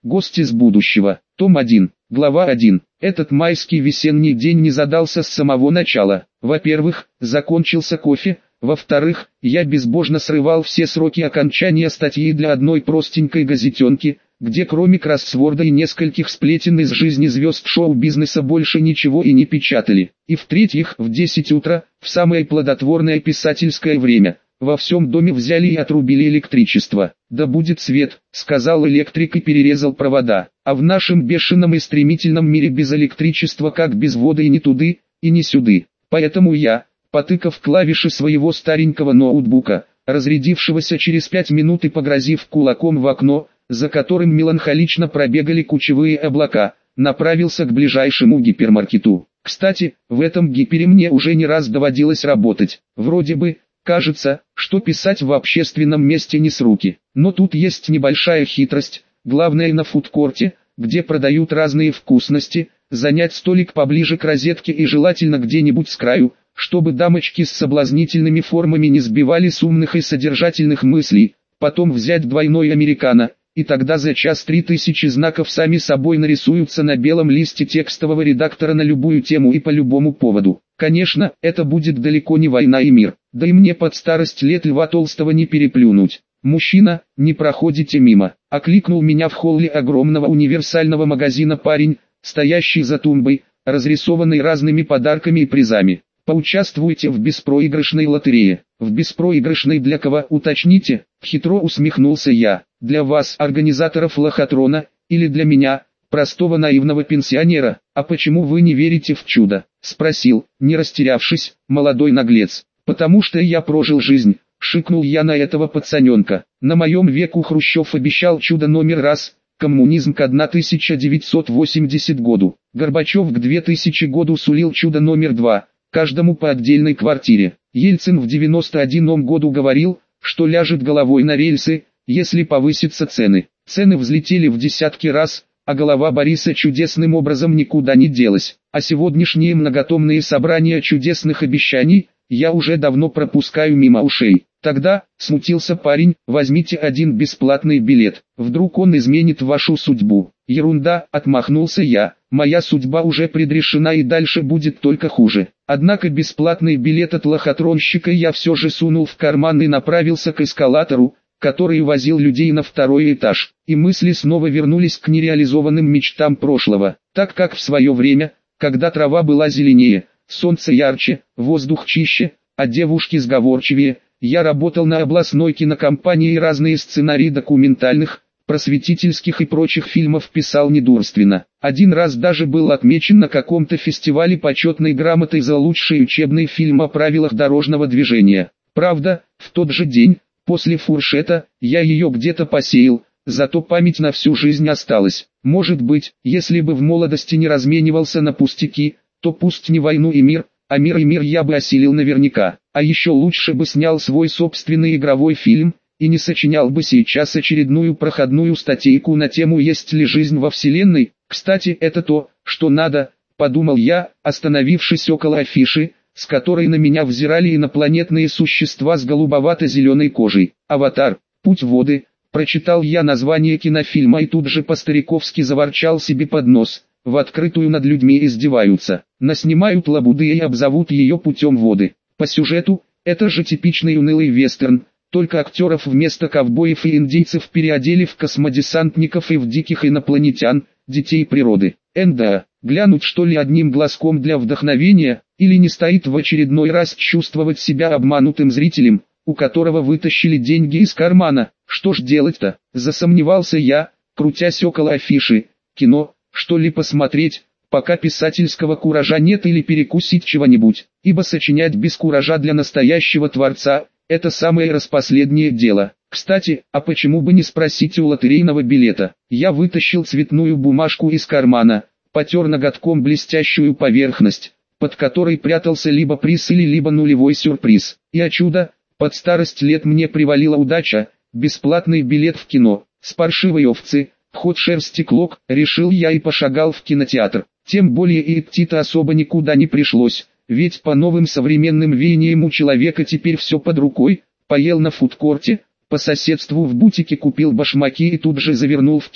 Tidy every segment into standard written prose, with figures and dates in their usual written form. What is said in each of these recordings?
Гость из будущего. Том 1. Глава 1. Этот майский весенний день не задался с самого начала. Во-первых, закончился кофе. Во-вторых, я безбожно срывал все сроки окончания статьи для одной простенькой газетенки, где кроме кроссворда и нескольких сплетен из жизни звезд шоу-бизнеса больше ничего и не печатали. И в-третьих, в 10 утра, в самое плодотворное писательское время, во всем доме взяли и отрубили электричество. «Да будет свет», — сказал электрик и перерезал провода. А в нашем бешеном и стремительном мире без электричества как без воды и ни туды, и ни сюды. Поэтому я, потыкав клавиши своего старенького ноутбука, разрядившегося через 5 минут и погрозив кулаком в окно, за которым меланхолично пробегали кучевые облака, направился к ближайшему гипермаркету. Кстати, в этом гипере мне уже не раз доводилось работать. Вроде бы, кажется, что писать в общественном месте не с руки. Но тут есть небольшая хитрость, главное на фудкорте, где продают разные вкусности, занять столик поближе к розетке и желательно где-нибудь с краю, чтобы дамочки с соблазнительными формами не сбивали с умных и содержательных мыслей, потом взять двойной американо, и тогда за час 3000 знаков сами собой нарисуются на белом листе текстового редактора на любую тему и по любому поводу. Конечно, это будет далеко не «Война и мир», да и мне под старость лет Льва Толстого не переплюнуть. «Мужчина, не проходите мимо», — окликнул меня в холле огромного универсального магазина парень, стоящий за тумбой, разрисованный разными подарками и призами. «Поучаствуйте в беспроигрышной лотерее». «В беспроигрышной для кого, уточните?» — хитро усмехнулся я. «Для вас, организаторов лохотрона, или для меня, простого наивного пенсионера? А почему вы не верите в чудо?» — спросил, не растерявшись, молодой наглец. «Потому что я прожил жизнь», — шикнул я на этого пацаненка. «На моем веку Хрущев обещал чудо номер раз, коммунизм к 1980 году, Горбачев к 2000 году сулил чудо номер 2, каждому по отдельной квартире. Ельцин в 91 году говорил, что ляжет головой на рельсы, если повысятся цены. Цены взлетели в десятки раз, а голова Бориса чудесным образом никуда не делась. А сегодняшние многотомные собрания чудесных обещаний я уже давно пропускаю мимо ушей. Тогда, смутился парень, возьмите один бесплатный билет, вдруг он изменит вашу судьбу. Ерунда, отмахнулся я, моя судьба уже предрешена и дальше будет только хуже. Однако бесплатный билет от лохотронщика я все же сунул в карман и направился к эскалатору, который возил людей на второй этаж. И мысли снова вернулись к нереализованным мечтам прошлого, так как в свое время, когда трава была зеленее, солнце ярче, воздух чище, а девушки сговорчивее, я работал на областной кинокомпании и разные сценарии документальных, просветительских и прочих фильмов писал недурственно. Один раз даже был отмечен на каком-то фестивале почетной грамотой за лучший учебный фильм о правилах дорожного движения. Правда, в тот же день, после фуршета, я ее где-то посеял, зато память на всю жизнь осталась. Может быть, если бы в молодости не разменивался на пустяки, то пусть не «Войну и мир», а «Мир и мир» я бы осилил наверняка. А еще лучше бы снял свой собственный игровой фильм, и не сочинял бы сейчас очередную проходную статейку на тему «Есть ли жизнь во Вселенной?». Кстати, это то, что надо, подумал я, остановившись около афиши, с которой на меня взирали инопланетные существа с голубовато-зеленой кожей. «Аватар. Путь в воды», прочитал я название кинофильма и тут же по-стариковски заворчал себе под нос. В открытую над людьми издеваются, наснимают лабуды и обзовут ее «Путем воды». По сюжету, это же типичный унылый вестерн, только актеров вместо ковбоев и индейцев переодели в космодесантников и в диких инопланетян, детей природы. НДА, глянуть что ли одним глазком для вдохновения, или не стоит в очередной раз чувствовать себя обманутым зрителем, у которого вытащили деньги из кармана. Что ж делать-то, засомневался я, крутясь около афиши. Кино, что ли посмотреть, пока писательского куража нет, или перекусить чего-нибудь, ибо сочинять без куража для настоящего творца – это самое распоследнее дело. Кстати, а почему бы не спросить у лотерейного билета? Я вытащил цветную бумажку из кармана, потер ноготком блестящую поверхность, под которой прятался либо приз или либо нулевой сюрприз. И о чудо, под старость лет мне привалила удача, бесплатный билет в кино, с паршивой овцы. Ход шерсти клок, решил я и пошагал в кинотеатр. Тем более и идти-то особо никуда не пришлось, ведь по новым современным веяниям у человека теперь все под рукой. Поел на фудкорте, по соседству в бутике купил башмаки и тут же завернул в кино.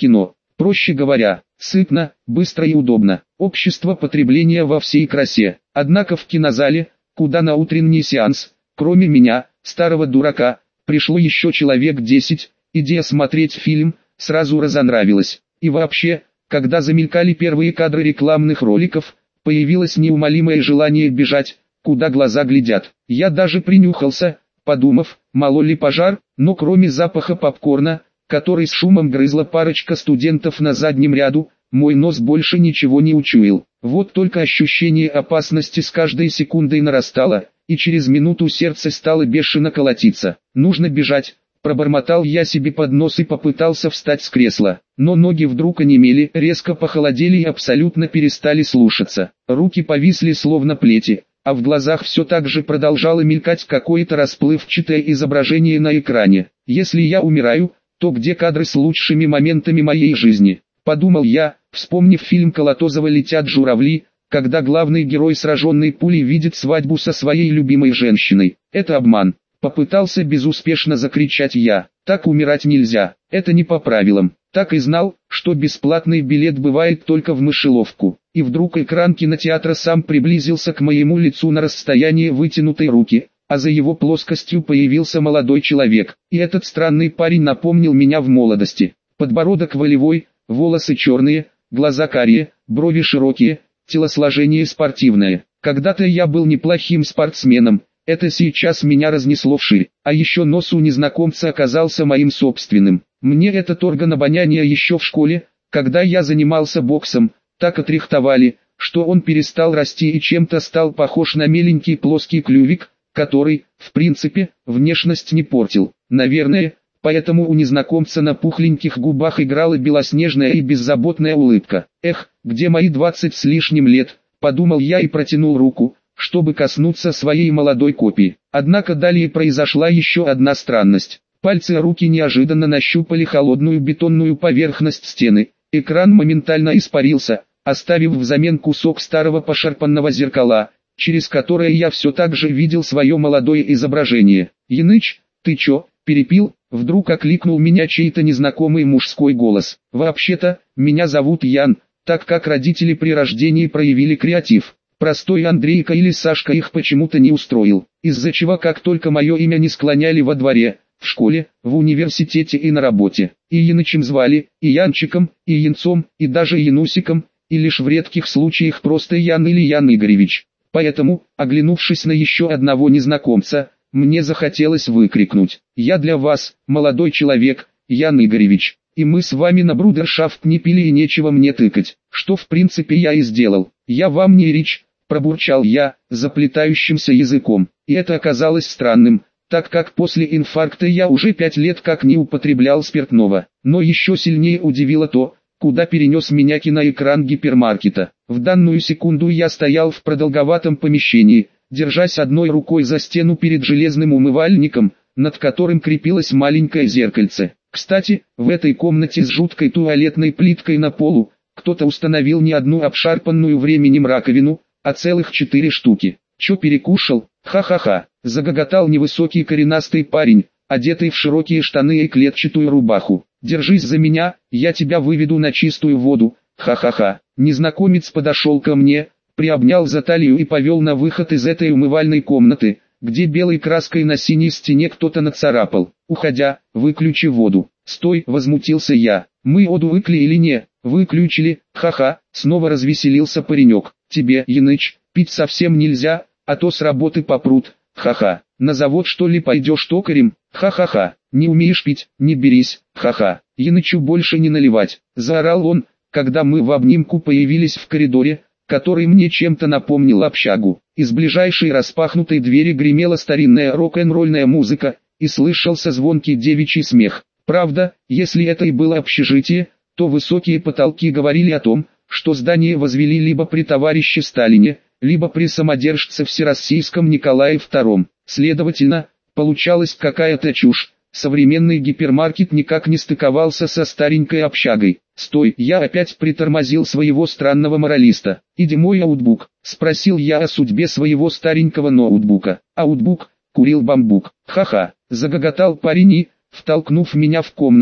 Проще говоря, сытно, быстро и удобно. Общество потребления во всей красе. Однако в кинозале, куда на утренний сеанс, кроме меня, старого дурака, пришло еще человек 10, идея смотреть фильм сразу разонравилась. И вообще, когда замелькали первые кадры рекламных роликов, появилось неумолимое желание бежать, куда глаза глядят. Я даже принюхался, подумав, мало ли пожар, но кроме запаха попкорна, который с шумом грызла парочка студентов на заднем ряду, мой нос больше ничего не учуял. Вот только ощущение опасности с каждой секундой нарастало, и через минуту сердце стало бешено колотиться. Нужно бежать, пробормотал я себе под нос и попытался встать с кресла. Но ноги вдруг онемели, резко похолодели и абсолютно перестали слушаться. Руки повисли словно плети, а в глазах все так же продолжало мелькать какое-то расплывчатое изображение на экране. Если я умираю, то где кадры с лучшими моментами моей жизни? Подумал я, вспомнив фильм Колотозова «Летят журавли», когда главный герой, сраженный пулей, видит свадьбу со своей любимой женщиной. Это обман. Попытался безуспешно закричать я. Так умирать нельзя, это не по правилам. Так и знал, что бесплатный билет бывает только в мышеловку. И вдруг экран кинотеатра сам приблизился к моему лицу на расстояние вытянутой руки, а за его плоскостью появился молодой человек. И этот странный парень напомнил меня в молодости. Подбородок волевой, волосы черные, глаза карие, брови широкие, телосложение спортивное. Когда-то я был неплохим спортсменом, это сейчас меня разнесло вширь. А еще нос у незнакомца оказался моим собственным. Мне этот орган обоняния еще в школе, когда я занимался боксом, так отрихтовали, что он перестал расти и чем-то стал похож на меленький плоский клювик, который, в принципе, внешность не портил. Наверное, поэтому у незнакомца на пухленьких губах играла белоснежная и беззаботная улыбка. Эх, где мои 20 с лишним лет, подумал я и протянул руку, чтобы коснуться своей молодой копии. Однако далее произошла еще одна странность. Пальцы руки неожиданно нащупали холодную бетонную поверхность стены. Экран моментально испарился, оставив взамен кусок старого пошарпанного зеркала, через которое я все так же видел свое молодое изображение. «Яныч, ты чё, перепил?» Вдруг окликнул меня чей-то незнакомый мужской голос. «Вообще-то, меня зовут Ян, так как родители при рождении проявили креатив. Простой Андрейка или Сашка их почему-то не устроил, из-за чего как только мое имя не склоняли во дворе, в школе, в университете и на работе. И Янычем звали, и Янчиком, и Янцом, и даже Янусиком, и лишь в редких случаях просто Ян или Ян Игоревич. Поэтому, оглянувшись на еще одного незнакомца, мне захотелось выкрикнуть: «Я для вас, молодой человек, Ян Игоревич, и мы с вами на брудершафт не пили и нечего мне тыкать», что в принципе я и сделал. «Я вам не Рич», пробурчал я, заплетающимся языком, и это оказалось странным, так как после инфаркта я уже 5 лет как не употреблял спиртного. Но еще сильнее удивило то, куда перенес меня киноэкран гипермаркета. В данную секунду я стоял в продолговатом помещении, держась одной рукой за стену перед железным умывальником, над которым крепилось маленькое зеркальце. Кстати, в этой комнате с жуткой туалетной плиткой на полу, кто-то установил не одну обшарпанную временем раковину, а целых 4 штуки. «Чё перекушал? Ха-ха-ха!» — загоготал невысокий коренастый парень, одетый в широкие штаны и клетчатую рубаху. «Держись за меня, я тебя выведу на чистую воду, ха-ха-ха!» Незнакомец подошел ко мне, приобнял за талию и повел на выход из этой умывальной комнаты, где белой краской на синей стене кто-то нацарапал: «Уходя, выключи воду». «Стой!» — возмутился я. «Мы воду выключили или не?» «Выключили, ха-ха!» — снова развеселился паренек. «Тебе, Яныч, пить совсем нельзя, а то с работы попрут, ха-ха. На завод что ли пойдешь токарем? Ха-ха-ха. Не умеешь пить, не берись, ха-ха. Янычу больше не наливать», — заорал он, когда мы в обнимку появились в коридоре, который мне чем-то напомнил общагу. Из ближайшей распахнутой двери гремела старинная рок-н-ролльная музыка, и слышался звонкий девичий смех. Правда, если это и было общежитие, то высокие потолки говорили о том, что здание возвели либо при товарище Сталине, либо при самодержце Всероссийском Николае II. Следовательно, получалась какая-то чушь. Современный гипермаркет никак не стыковался со старенькой общагой. «Стой!» — я опять притормозил своего странного моралиста. «Иди мой ноутбук», — спросил я о судьбе своего старенького ноутбука. «Аутбук?» — курил бамбук. «Ха-ха!» — загоготал парень и, втолкнув меня в комнату,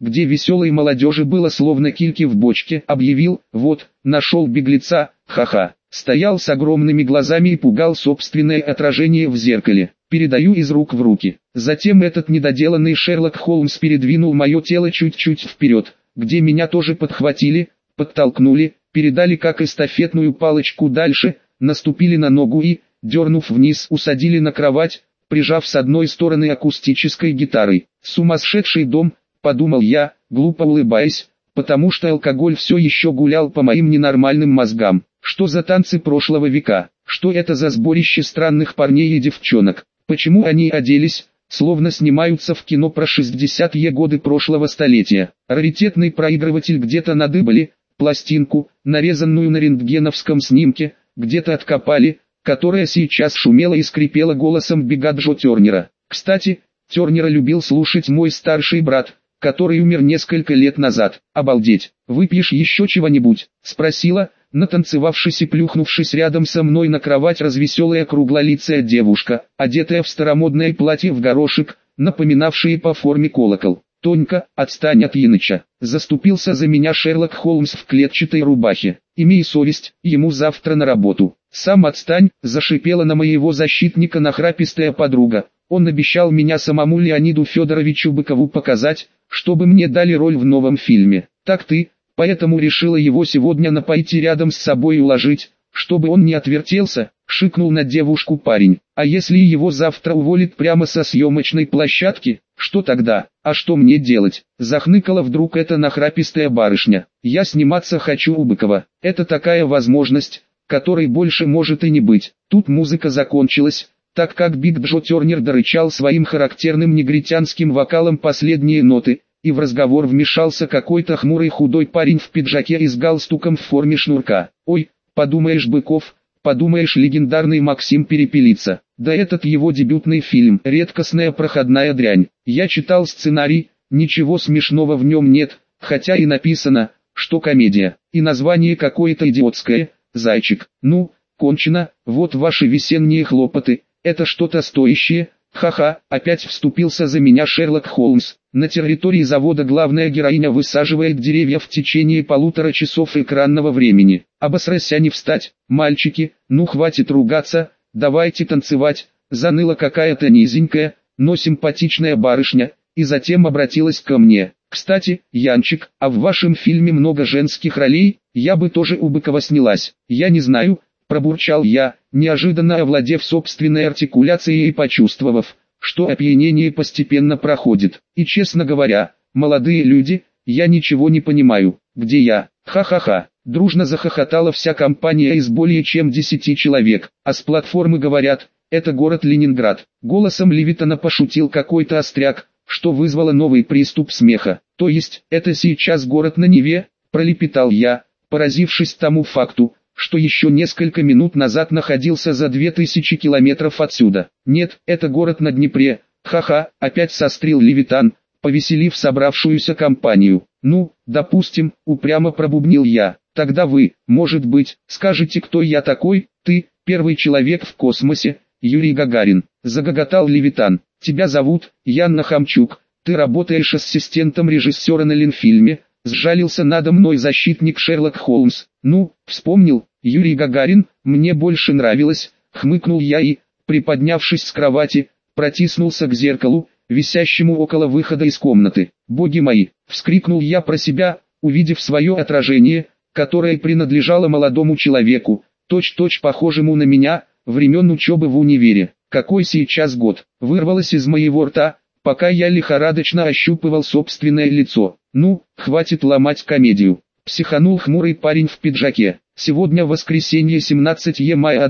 где веселой молодежи было словно кильки в бочке, объявил: вот, нашел беглеца, ха-ха. Стоял с огромными глазами и пугал собственное отражение в зеркале. Передаю из рук в руки. Затем этот недоделанный Шерлок Холмс передвинул мое тело чуть-чуть вперед, где меня тоже подхватили, подтолкнули, передали как эстафетную палочку дальше, наступили на ногу и, дернув вниз, усадили на кровать, прижав с одной стороны акустической гитарой. «Сумасшедший дом», — подумал я, глупо улыбаясь, потому что алкоголь все еще гулял по моим ненормальным мозгам. Что за танцы прошлого века? Что это за сборище странных парней и девчонок? Почему они оделись, словно снимаются в кино про 60-е годы прошлого столетия? Раритетный проигрыватель где-то надыбали, пластинку, нарезанную на рентгеновском снимке, где-то откопали, которая сейчас шумела и скрипела голосом Бига Джо Тернера. Кстати, Тернера любил слушать мой старший брат, который умер несколько лет назад. «Обалдеть, выпьешь еще чего-нибудь?» — спросила, натанцевавшись и плюхнувшись рядом со мной на кровать развеселая круглолицая девушка, одетая в старомодное платье в горошек, напоминавшее по форме колокол. «Тонька, отстань от Яныча!» — заступился за меня Шерлок Холмс в клетчатой рубахе. «Имей совесть, ему завтра на работу». «Сам отстань!» — зашипела на моего защитника нахрапистая подруга. «Он обещал меня самому Леониду Федоровичу Быкову показать, чтобы мне дали роль в новом фильме. Так ты, поэтому решила его сегодня напоить и рядом с собой уложить, чтобы он не отвертелся», — шикнул на девушку парень. «А если его завтра уволят прямо со съемочной площадки, что тогда? А что мне делать?» — захныкала вдруг эта нахрапистая барышня. «Я сниматься хочу у Быкова. Это такая возможность, которой больше может и не быть». Тут музыка закончилась, так как Биг Джо Тернер дорычал своим характерным негритянским вокалом последние ноты, и в разговор вмешался какой-то хмурый худой парень в пиджаке и с галстуком в форме шнурка. «Ой, подумаешь, Быков, подумаешь, легендарный Максим Перепелица. Да этот его дебютный фильм, редкостная проходная дрянь. Я читал сценарий, ничего смешного в нем нет, хотя и написано, что комедия, и название какое-то идиотское, «Зайчик». Ну, кончено, вот ваши весенние хлопоты, это что-то стоящее». «Ха-ха», опять вступился за меня Шерлок Холмс. «На территории завода главная героиня высаживает деревья в течение 1,5 часов экранного времени. Обосрась, а не встать. Мальчики, ну хватит ругаться, давайте танцевать», заныла какая-то низенькая, но симпатичная барышня, и затем обратилась ко мне. «Кстати, Янчик, а в вашем фильме много женских ролей? Я бы тоже у Быкова снялась». «Я не знаю», пробурчал я, неожиданно овладев собственной артикуляцией и почувствовав, что опьянение постепенно проходит. «И честно говоря, молодые люди, я ничего не понимаю. Где я?» «Ха-ха-ха», дружно захохотала вся компания из более чем 10 человек, а с платформы говорят: «Это город Ленинград». Голосом Левитана пошутил какой-то остряк, что вызвало новый приступ смеха. «То есть, это сейчас город на Неве?» пролепетал я, поразившись тому факту, что еще несколько минут назад находился за 2000 километров отсюда. «Нет, это город на Днепре». «Ха-ха», опять сострил Левитан, повеселив собравшуюся компанию. «Ну, допустим», упрямо пробубнил я. «Тогда вы, может быть, скажете, кто я такой?» «Ты, первый человек в космосе, Юрий Гагарин», загоготал Левитан. «Тебя зовут Янна Хамчук, ты работаешь ассистентом режиссера на Ленфильме», сжалился надо мной защитник Шерлок Холмс. «Ну, вспомнил, Юрий Гагарин, мне больше нравилось», хмыкнул я и, приподнявшись с кровати, протиснулся к зеркалу, висящему около выхода из комнаты. «Боги мои!» — вскрикнул я про себя, увидев свое отражение, которое принадлежало молодому человеку, точь-точь похожему на меня, времен учебы в универе. «Какой сейчас год?» — вырвалось из моего рта, пока я лихорадочно ощупывал собственное лицо. «Ну, хватит ломать комедию», — психанул хмурый парень в пиджаке. «Сегодня воскресенье, 17 мая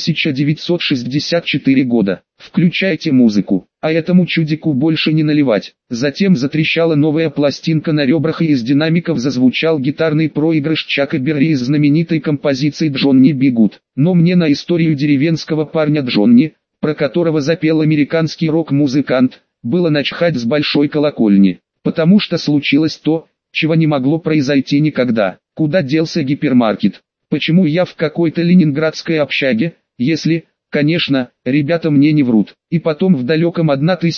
1964 года. Включайте музыку, а этому чудику больше не наливать». Затем затрещала новая пластинка на ребрах, и из динамиков зазвучал гитарный проигрыш Чака Берри из знаменитой композиции «Джонни Би Гуд». Но мне на историю деревенского парня Джонни, про которого запел американский рок-музыкант, было начхать с большой колокольни. Потому что случилось то, чего не могло произойти никогда. Куда делся гипермаркет? Почему я в какой-то ленинградской общаге, если, Конечно, ребята мне не врут. И потом в далеком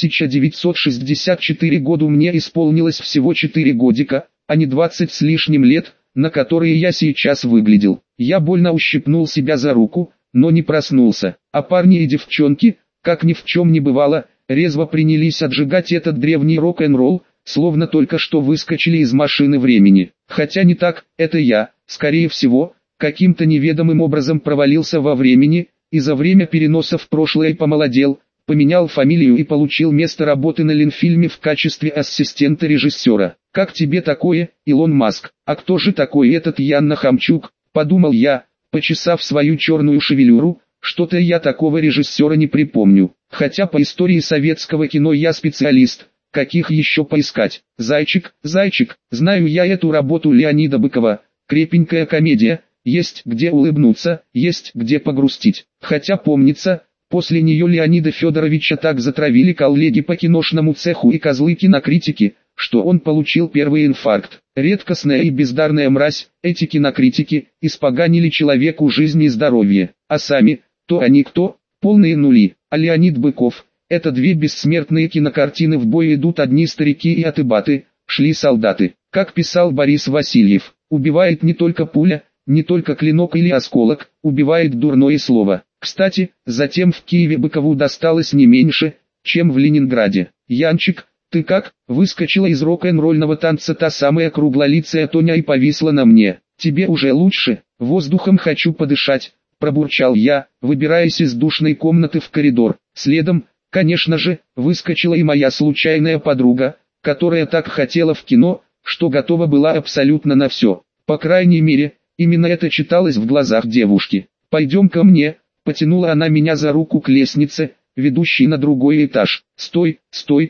1964 году мне исполнилось всего 4 годика, а не 20 с лишним лет, на которые я сейчас выглядел. Я больно ущипнул себя за руку, но не проснулся. А парни и девчонки, как ни в чем не бывало, резво принялись отжигать этот древний рок-н-ролл, словно только что выскочили из машины времени. Хотя не так, это я, скорее всего, каким-то неведомым образом провалился во времени, и за время переноса в прошлое помолодел, поменял фамилию и получил место работы на Ленфильме в качестве ассистента режиссера. Как тебе такое, Илон Маск? А кто же такой этот Янна Хамчук? Подумал я, почесав свою черную шевелюру, что-то я такого режиссера не припомню. Хотя по истории советского кино я специалист, каких еще поискать. Зайчик, знаю я эту работу Леонида Быкова, крепенькая комедия. Есть где улыбнуться, есть где погрустить. Хотя помнится, после нее Леонида Федоровича так затравили коллеги по киношному цеху и козлы кинокритики, что он получил первый инфаркт. Редкостная и бездарная мразь, эти кинокритики, испоганили человеку жизнь и здоровье. А сами, то они кто? Полные нули. А Леонид Быков, это две бессмертные кинокартины. В бой идут одни старики и атыбаты, шли солдаты. Как писал Борис Васильев, убивает не только пуля, не только клинок или осколок, убивает дурное слово. Кстати, затем в Киеве Быкову досталось не меньше, чем в Ленинграде. Янчик, ты как? Выскочила из рок-н-ролльного танца та самая круглолицая Тоня и повисла на мне. Тебе уже лучше? Воздухом хочу подышать, пробурчал я, выбираясь из душной комнаты в коридор. Следом, конечно же, выскочила и моя случайная подруга, которая так хотела в кино, что готова была абсолютно на все. По крайней мере, именно это читалось в глазах девушки. «Пойдем ко мне», — потянула она меня за руку к лестнице, ведущей на другой этаж. «Стой,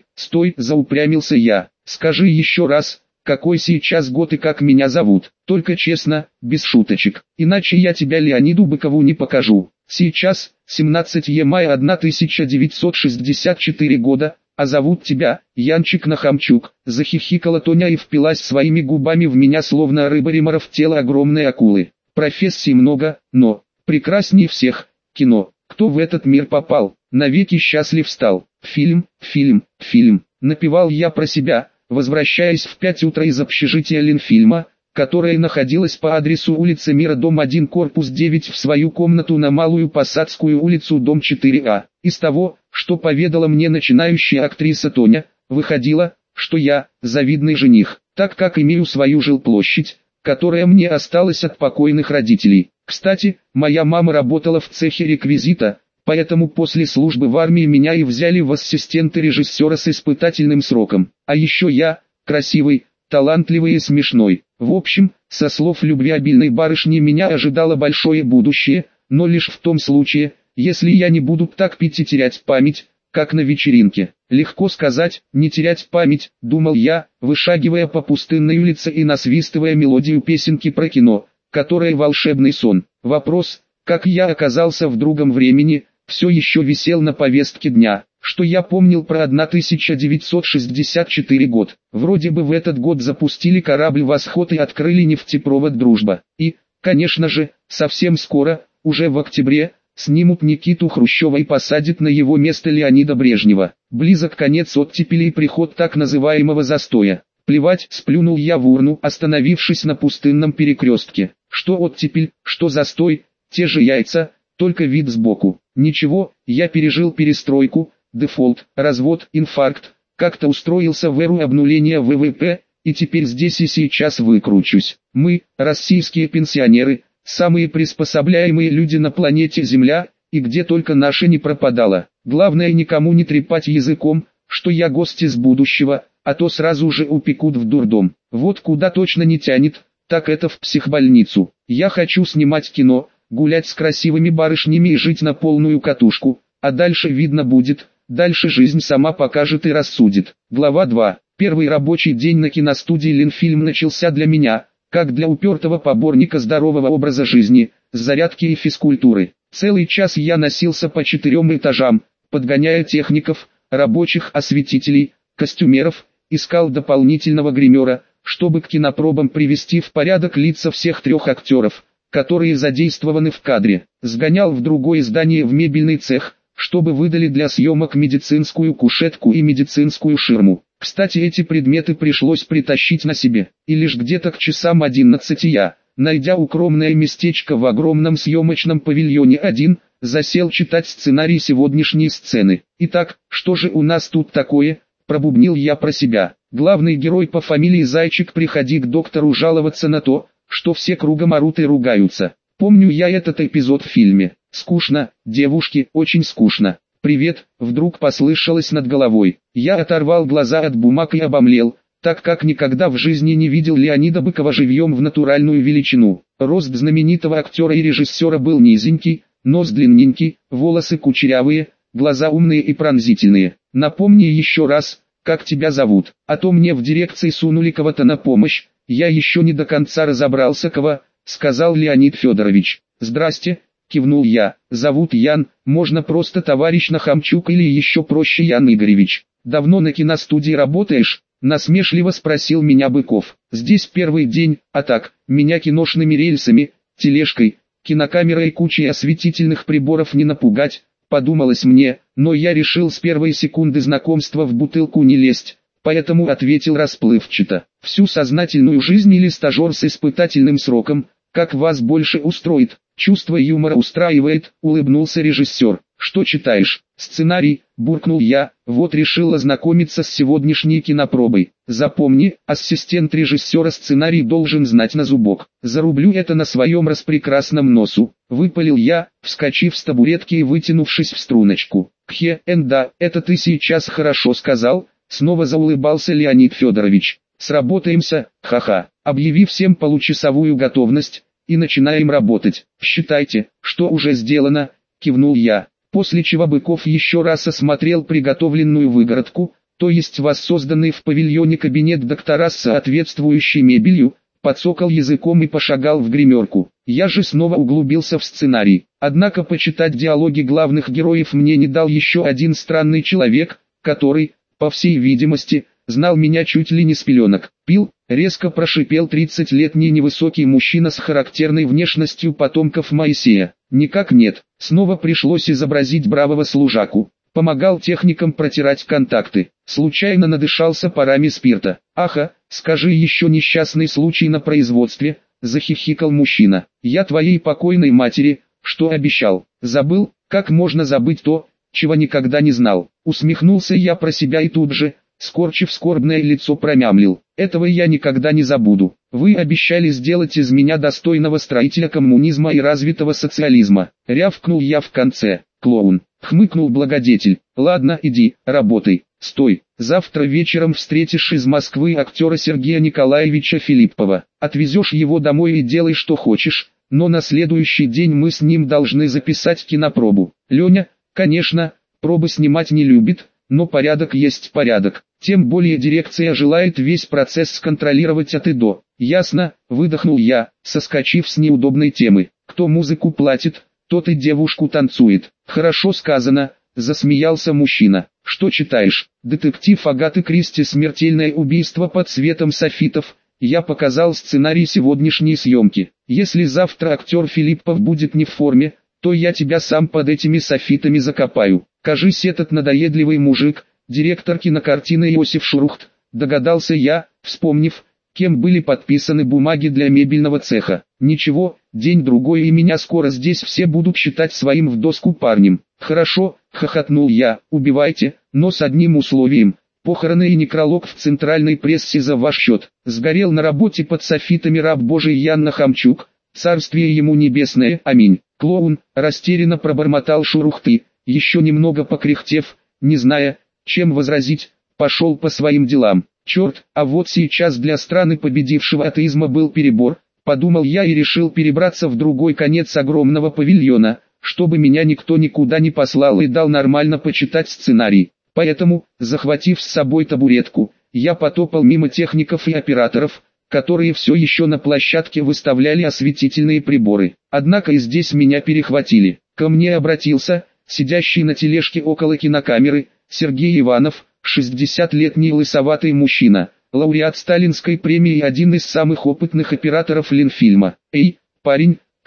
заупрямился я. «Скажи еще раз, какой сейчас год и как меня зовут. Только честно, без шуточек, иначе я тебя Леониду Быкову не покажу». «Сейчас, 17 мая 1964 года, а зовут тебя, Янчик Нахамчук», — захихикала Тоня и впилась своими губами в меня, словно рыба-ремора в тело огромной акулы. «Профессий много, но прекраснее всех кино. Кто в этот мир попал, навеки счастлив стал. Фильм, напевал я про себя, возвращаясь в 5 утра из общежития Ленфильма, которое находилось по адресу улица Мира, дом 1, корпус 9, в свою комнату на Малую Посадскую улицу, дом 4А. Из того, что поведала мне начинающая актриса Тоня, выходило, что я завидный жених, так как имею свою жилплощадь, которая мне осталась от покойных родителей. Кстати, моя мама работала в цехе реквизита, поэтому после службы в армии меня и взяли в ассистенты режиссера с испытательным сроком. А еще я, красивый, талантливый и смешной. В общем, со слов любвеобильной барышни меня ожидало большое будущее, но лишь в том случае, если я не буду так пить и терять память, как на вечеринке. Легко сказать, не терять память, думал я, вышагивая по пустынной улице и насвистывая мелодию песенки про кино, которая волшебный сон. Вопрос, как я оказался в другом времени, все еще висел на повестке дня. Что я помнил про 1964 год? Вроде бы в этот год запустили корабль «Восход» и открыли нефтепровод «Дружба». И, конечно же, совсем скоро, уже в октябре, снимут Никиту Хрущева и посадят на его место Леонида Брежнева. Близок конец оттепели и приход так называемого застоя. Плевать, сплюнул я в урну, остановившись на пустынном перекрестке. Что оттепель, что застой, те же яйца, только вид сбоку. Ничего, я пережил перестройку, дефолт, развод, инфаркт, как-то устроился в эру обнуления ВВП, и теперь здесь и сейчас выкручусь. Мы, российские пенсионеры, самые приспособляемые люди на планете Земля, и где только наша не пропадала. Главное никому не трепать языком, что я гость из будущего, а то сразу же упекут в дурдом. Вот куда точно не тянет, так это в психбольницу. Я хочу снимать кино, гулять с красивыми барышнями и жить на полную катушку, а дальше видно будет, дальше жизнь сама покажет и рассудит. Глава 2. Первый рабочий день на киностудии Ленфильм начался для меня, как для упертого поборника здорового образа жизни, с зарядки и физкультуры. Целый час я носился по 4 этажам, подгоняя техников, рабочих, осветителей, костюмеров, искал дополнительного гримера, чтобы к кинопробам привести в порядок лица всех 3 актеров, которые задействованы в кадре. Сгонял в другое здание в мебельный цех, чтобы выдали для съемок медицинскую кушетку и медицинскую ширму. Кстати, эти предметы пришлось притащить на себе. И лишь где-то к часам 11 я, найдя укромное местечко в огромном съемочном павильоне 1, засел читать сценарий сегодняшней сцены. «Итак, что же у нас тут такое?» – пробубнил я про себя. Главный герой по фамилии Зайчик приходи к доктору жаловаться на то, что все кругом орут и ругаются. Помню я этот эпизод в фильме. Скучно, девушки, очень скучно. «Привет», вдруг послышалось над головой. Я оторвал глаза от бумаг и обомлел, так как никогда в жизни не видел Леонида Быкова живьем в натуральную величину. Рост знаменитого актера и режиссера был низенький, нос длинненький, волосы кучерявые, глаза умные и пронзительные. «Напомни еще раз, как тебя зовут, а то мне в дирекции сунули кого-то на помощь, я еще не до конца разобрался кого», — сказал Леонид Федорович. «Здрасте», — кивнул я, — «зовут Ян, можно просто товарищ Нахамчук или еще проще Ян Игоревич». «Давно на киностудии работаешь?» — насмешливо спросил меня Быков. «Здесь первый день, а так, меня киношными рельсами, тележкой, кинокамерой и кучей осветительных приборов не напугать», — подумалось мне, но я решил с первой секунды знакомства в бутылку не лезть, поэтому ответил расплывчато. «Всю сознательную жизнь или стажер с испытательным сроком, как вас больше устроит?» «Чувство юмора устраивает», — улыбнулся режиссер. «Что читаешь?» «Сценарий», — буркнул я, — «вот решил ознакомиться с сегодняшней кинопробой». «Запомни, ассистент режиссера сценарий должен знать на зубок. Зарублю это на своем распрекрасном носу», — выпалил я, вскочив с табуретки и вытянувшись в струночку. «Да, это ты сейчас хорошо сказал», — снова заулыбался Леонид Федорович. «Сработаемся, ха-ха, объяви всем получасовую готовность, и начинаем работать. Считайте, что уже сделано», — кивнул я. После чего Быков еще раз осмотрел приготовленную выгородку, то есть воссозданный в павильоне кабинет доктора с соответствующей мебелью, подсокал языком и пошагал в гримерку. Я же снова углубился в сценарий. Однако почитать диалоги главных героев мне не дал еще один странный человек, который, по всей видимости, знал меня чуть ли не с пеленок. «Пил», — резко прошипел 30-летний невысокий мужчина с характерной внешностью потомков Моисея. «Никак нет». Снова пришлось изобразить бравого служаку. Помогал техникам протирать контакты. Случайно надышался парами спирта. «Аха, скажи еще несчастный случай на производстве», — захихикал мужчина. «Я твоей покойной матери, что обещал. Забыл? Как можно забыть то, чего никогда не знал?» Усмехнулся я про себя и тут же, скорчив скорбное лицо, промямлил: «Этого я никогда не забуду. Вы обещали сделать из меня достойного строителя коммунизма и развитого социализма». Рявкнул я в конце. «Клоун», — хмыкнул благодетель. «Ладно, иди, работай. Стой, завтра вечером встретишь из Москвы актера Сергея Николаевича Филиппова. Отвезешь его домой и делай что хочешь, но на следующий день мы с ним должны записать кинопробу. Леня, конечно, пробы снимать не любит, но порядок есть порядок. Тем более дирекция желает весь процесс сконтролировать от и до». «Ясно», — выдохнул я, соскочив с неудобной темы. «Кто музыку платит, тот и девушку танцует». «Хорошо сказано», — засмеялся мужчина. «Что читаешь?» «Детектив Агаты Кристи «Смертельное убийство под светом софитов». Я показал сценарий сегодняшней съемки. «Если завтра актер Филиппов будет не в форме, то я тебя сам под этими софитами закопаю». «Кажись, этот надоедливый мужик, директор кинокартины Иосиф Шурухт», догадался я, вспомнив, кем были подписаны бумаги для мебельного цеха. «Ничего, день-другой и меня скоро здесь все будут считать своим в доску парнем». «Хорошо», — хохотнул я, — «убивайте, но с одним условием. Похороны и некролог в центральной прессе за ваш счет». Сгорел на работе под софитами раб Божий Ян Нахамчук, царствие ему небесное, аминь. «Клоун», — растерянно пробормотал Шурухты, еще немного покряхтев, не зная, чем возразить, пошел по своим делам. «Черт, а вот сейчас для страны победившего атеизма был перебор», — подумал я и решил перебраться в другой конец огромного павильона, чтобы меня никто никуда не послал и дал нормально почитать сценарий. Поэтому, захватив с собой табуретку, я потопал мимо техников и операторов, которые все еще на площадке выставляли осветительные приборы. Однако и здесь меня перехватили. Ко мне обратился, сидящий на тележке около кинокамеры, Сергей Иванов, 60-летний лысоватый мужчина, лауреат Сталинской премии и один из самых опытных операторов Ленфильма. «Эй, парень,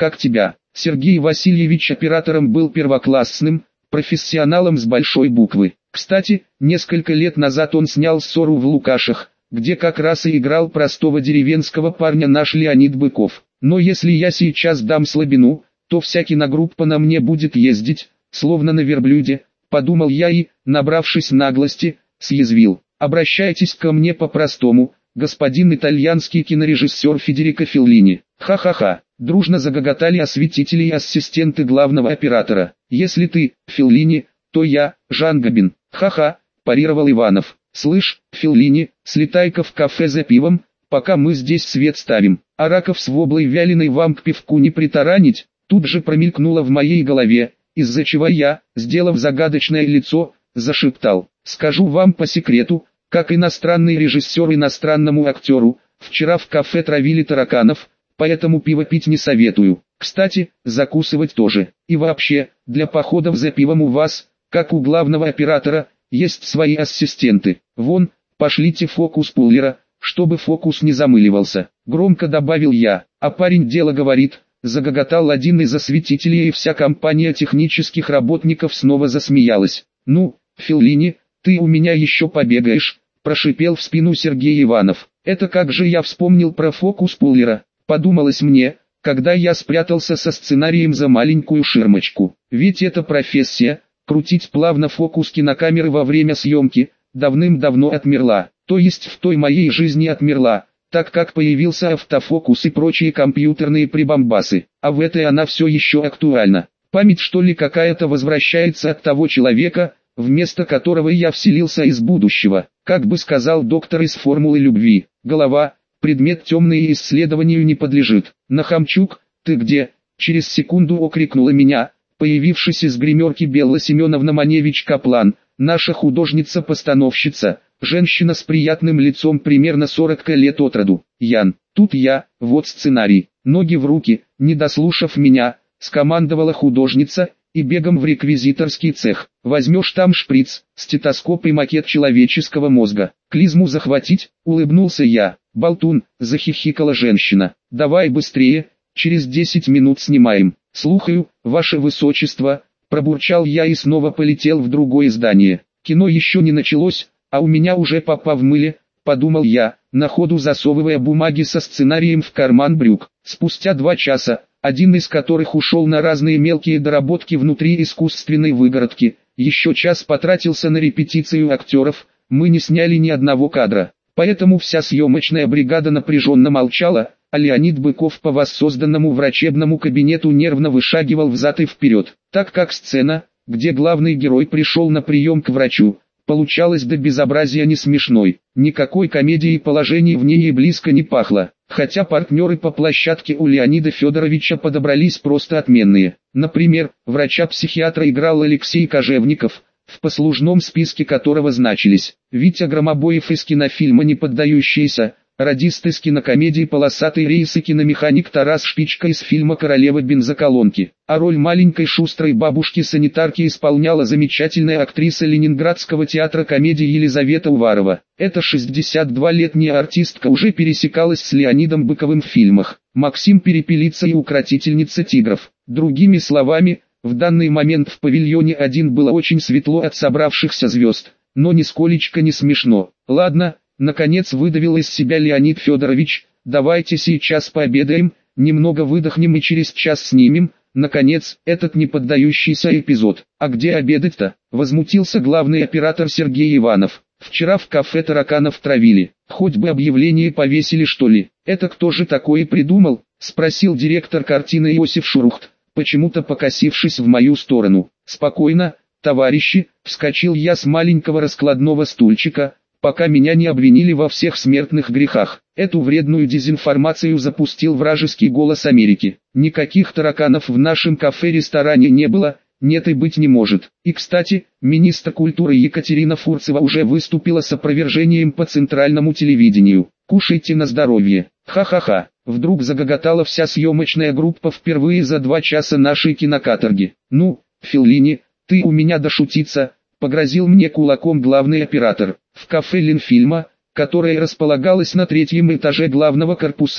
как тебя. Сергей Васильевич оператором был первоклассным, профессионалом с большой буквы. Кстати, несколько лет назад он снял «Ссору в Лукашах», где как раз и играл простого деревенского парня наш Леонид Быков. Но если я сейчас дам слабину, то вся киногруппа на мне будет ездить, словно на верблюде, подумал я и, набравшись наглости, съязвил. Обращайтесь ко мне по-простому, господин итальянский кинорежиссер Федерико Феллини. Ха-ха-ха, дружно загоготали осветители и ассистенты главного оператора. Если ты, Феллини, то я, Жан Габин. Ха-ха, парировал Иванов. Слышь, Феллини, слетай-ка в кафе за пивом, пока мы здесь свет ставим. А раков с воблой вяленой вам к пивку не притаранить? Тут же промелькнуло в моей голове, из-за чего я, сделав загадочное лицо, зашептал. Скажу вам по секрету, как иностранный режиссер иностранному актеру, вчера в кафе травили тараканов, поэтому пиво пить не советую. Кстати, закусывать тоже. И вообще, для походов за пивом у вас, как у главного оператора, есть свои ассистенты. Вон, пошлите фокус-пуллера, чтобы фокус не замыливался. Громко добавил я, а парень дело говорит. Загоготал один из осветителей, и вся компания технических работников снова засмеялась. «Ну, Феллини, ты у меня еще побегаешь», – прошипел в спину Сергей Иванов. «Это как же я вспомнил про фокус-пуллера», – подумалось мне, когда я спрятался со сценарием за маленькую ширмочку. Ведь эта профессия, крутить плавно фокус кинокамеры во время съемки, давным-давно отмерла, то есть в той моей жизни отмерла, так как появился автофокус и прочие компьютерные прибамбасы, а в этой она все еще актуальна. Память что ли какая-то возвращается от того человека, вместо которого я вселился из будущего, как бы сказал доктор из «Формулы любви». Голова, предмет темный и исследованию не подлежит. Нахамчук, ты где? Через секунду окрикнула меня, появившись из гримерки Белла Семеновна Маневич-Каплан, наша художница-постановщица. Женщина с приятным лицом примерно 40 лет от роду. Ян, тут я, вот сценарий. Ноги в руки, не дослушав меня, скомандовала художница, и бегом в реквизиторский цех. Возьмешь там шприц, стетоскоп и макет человеческого мозга. Клизму захватить, улыбнулся я. Болтун, захихикала женщина. Давай быстрее, через 10 минут снимаем. Слухаю, ваше высочество, пробурчал я и снова полетел в другое здание. Кино еще не началось, а у меня уже попа в мыле, подумал я, на ходу засовывая бумаги со сценарием в карман брюк. Спустя 2 часа, один из которых ушел на разные мелкие доработки внутри искусственной выгородки, еще час потратился на репетицию актеров, мы не сняли ни одного кадра. Поэтому вся съемочная бригада напряженно молчала, а Леонид Быков по воссозданному врачебному кабинету нервно вышагивал взад и вперед, так как сцена, где главный герой пришел на прием к врачу, получалось до безобразия не смешной. Никакой комедии положений в ней и близко не пахло, хотя партнеры по площадке у Леонида Федоровича подобрались просто отменные. Например, врача-психиатра играл Алексей Кожевников, в послужном списке которого значились Витя Громобоев из кинофильма «Не поддающийся», радист из кинокомедии «Полосатый рейс» и киномеханик Тарас Шпичка из фильма «Королева бензоколонки». А роль маленькой шустрой бабушки-санитарки исполняла замечательная актриса Ленинградского театра комедии Елизавета Уварова. Эта 62-летняя артистка уже пересекалась с Леонидом Быковым в фильмах «Максим Перепелица» и «Укротительница тигров». Другими словами, в данный момент в павильоне 1 было очень светло от собравшихся звезд, но нисколечко не смешно. Ладно, наконец выдавил из себя Леонид Федорович, давайте сейчас пообедаем, немного выдохнем и через час снимем, наконец, этот неподдающийся эпизод. А где обедать-то? Возмутился главный оператор Сергей Иванов. Вчера в кафе тараканов травили, хоть бы объявление повесили что ли. Это кто же такое придумал? Спросил директор картины Иосиф Шурухт, почему-то покосившись в мою сторону. Спокойно, товарищи, вскочил я с маленького раскладного стульчика, пока меня не обвинили во всех смертных грехах. Эту вредную дезинформацию запустил вражеский «Голос Америки». Никаких тараканов в нашем кафе-ресторане не было, нет и быть не может. И кстати, министр культуры Екатерина Фурцева уже выступила с опровержением по центральному телевидению. Кушайте на здоровье. Ха-ха-ха. Вдруг загоготала вся съемочная группа впервые за 2 часа нашей кинокаторги. Ну, Феллини, ты у меня дошутиться, погрозил мне кулаком главный оператор. В кафе Ленфильма, которое располагалось на 3-м этаже главного корпуса,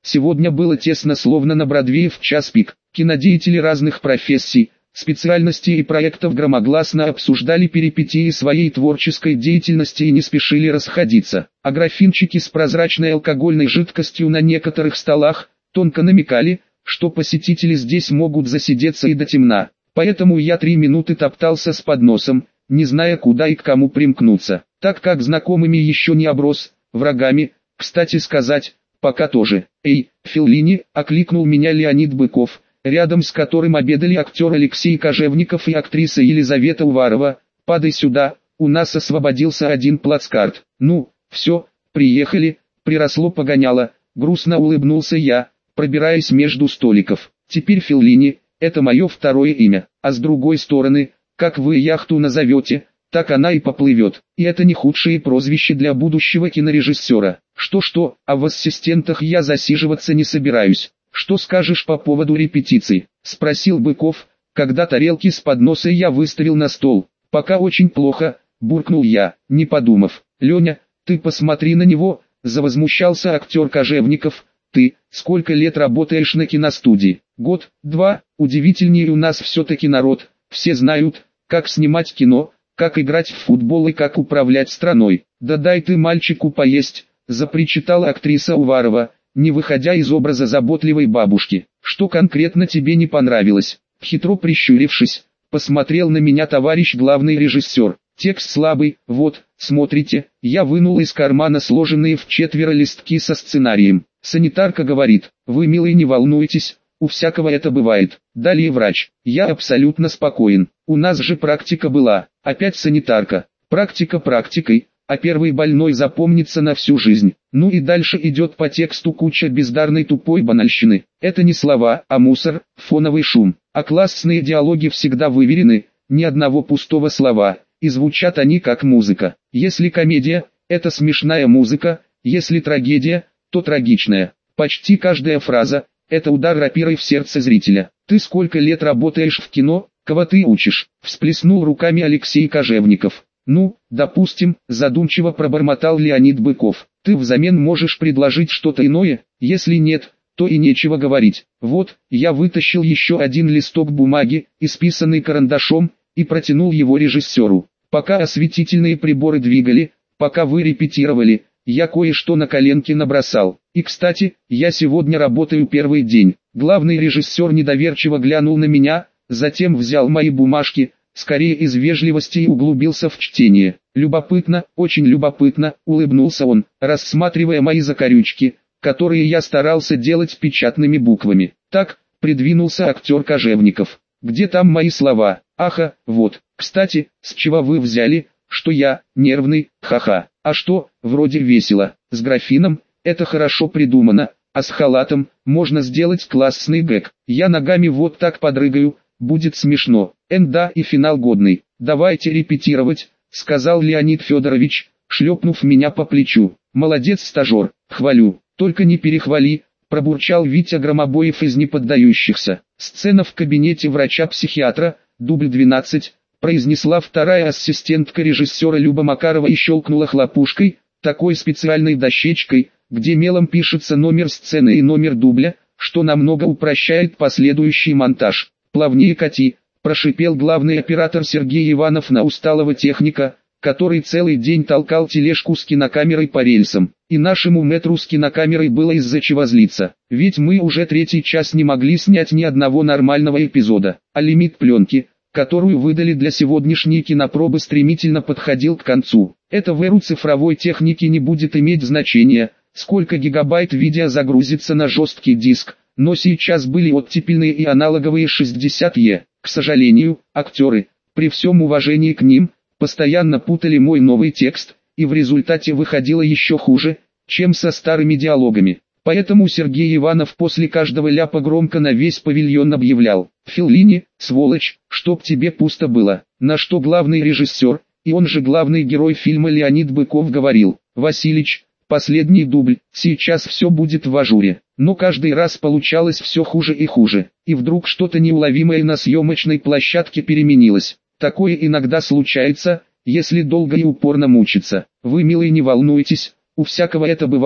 Сегодня было тесно, словно на Бродвее в час пик. Кинодеятели разных профессий, специальностей и проектов громогласно обсуждали перипетии своей творческой деятельности и не спешили расходиться. А графинчики с прозрачной алкогольной жидкостью на некоторых столах тонко намекали, что посетители здесь могут засидеться и до темна. Поэтому я 3 минуты топтался с подносом, не зная, куда и к кому примкнуться, так как знакомыми еще не оброс, врагами, кстати сказать, пока тоже. «Эй, Феллини!» — окликнул меня Леонид Быков, рядом с которым обедали актер Алексей Кожевников и актриса Елизавета Уварова. «Падай сюда, у нас освободился один плацкарт». «Ну, все, приехали», приросло погоняло, грустно улыбнулся я, пробираясь между столиков. «Теперь Феллини — это мое второе имя, а с другой стороны, как вы яхту назовете, так она и поплывет. И это не худшее прозвище для будущего кинорежиссера. Что-что, а в ассистентах я засиживаться не собираюсь. «Что скажешь по поводу репетиций?» — спросил Быков, когда тарелки с подноса я выставил на стол. «Пока очень плохо», — буркнул я, не подумав. «Леня, ты посмотри на него», — завозмущался актер Кожевников. «Ты, сколько лет работаешь на киностудии?» «Год, 2, удивительнее у нас все-таки народ, все знают, как снимать кино, как играть в футбол и как управлять страной». «Да дай ты мальчику поесть», — запричитала актриса Уварова, не выходя из образа заботливой бабушки. «Что конкретно тебе не понравилось?» Хитро прищурившись, посмотрел на меня товарищ главный режиссер. «Текст слабый, вот, смотрите». Я вынул из кармана сложенные в 4 листки со сценарием. Санитарка говорит: «Вы, милый, не волнуйтесь, у всякого это бывает». Далее врач: «Я абсолютно спокоен, у нас же практика была». Опять санитарка: «Практика практикой, а первый больной запомнится на всю жизнь». Ну и дальше идет по тексту куча бездарной тупой банальщины. Это не слова, а мусор, фоновый шум. А классные диалоги всегда выверены, ни одного пустого слова, и звучат они как музыка. Если комедия, это смешная музыка, если трагедия, то трагичная. Почти каждая фраза – это удар рапирой в сердце зрителя. «Ты сколько лет работаешь в кино, кого ты учишь?» – всплеснул руками Алексей Кожевников. «Ну, допустим», – задумчиво пробормотал Леонид Быков. «Ты взамен можешь предложить что-то иное, если нет, то и нечего говорить». Вот, я вытащил еще один листок бумаги, исписанный карандашом, и протянул его режиссеру. «Пока осветительные приборы двигали, пока вы репетировали, я кое-что на коленке набросал. И кстати, я сегодня работаю первый день». Главный режиссер недоверчиво глянул на меня, затем взял мои бумажки, скорее из вежливости, и углубился в чтение. «Любопытно, очень любопытно», — улыбнулся он, рассматривая мои закорючки, которые я старался делать печатными буквами. «Так», — придвинулся актер Кожевников. «Где там мои слова? Аха, вот. Кстати, с чего вы взяли, что я нервный? Ха-ха. А что, вроде весело. С графином это хорошо придумано, а с халатом можно сделать классный гэг. Я ногами вот так подрыгаю, будет смешно. Да, и финал годный. Давайте репетировать», — сказал Леонид Федорович, шлепнув меня по плечу. «Молодец, стажер, хвалю, только не перехвали», — пробурчал Витя Громобоев из неподдающихся. «Сцена в кабинете врача-психиатра, дубль 12», — произнесла вторая ассистентка режиссера Люба Макарова и щелкнула хлопушкой, такой специальной дощечкой, где мелом пишется номер сцены и номер дубля, что намного упрощает последующий монтаж. «Плавнее кати», — прошипел главный оператор Сергей Иванов на усталого техника, который целый день толкал тележку с кинокамерой по рельсам. И нашему мэтру с кинокамерой было из-за чего злиться, ведь мы уже 3-й час не могли снять ни одного нормального эпизода, а лимит пленки, которую выдали для сегодняшней кинопробы, стремительно подходил к концу. Это в эру цифровой техники не будет иметь значения, сколько гигабайт видео загрузится на жесткий диск, но сейчас были оттепельные и аналоговые 60Е. К сожалению, актеры, при всем уважении к ним, постоянно путали мой новый текст, и в результате выходило еще хуже, чем со старыми диалогами. Поэтому Сергей Иванов после каждого ляпа громко на весь павильон объявлял: «Феллини, сволочь, чтоб тебе пусто было». На что главный режиссер, и он же главный герой фильма Леонид Быков, говорил: «Василич, последний дубль, сейчас все будет в ажуре». Но каждый раз получалось все хуже и хуже, и вдруг что-то неуловимое на съемочной площадке переменилось. Такое иногда случается, если долго и упорно мучиться. «Вы, милый, не волнуйтесь, у всякого это бывает»,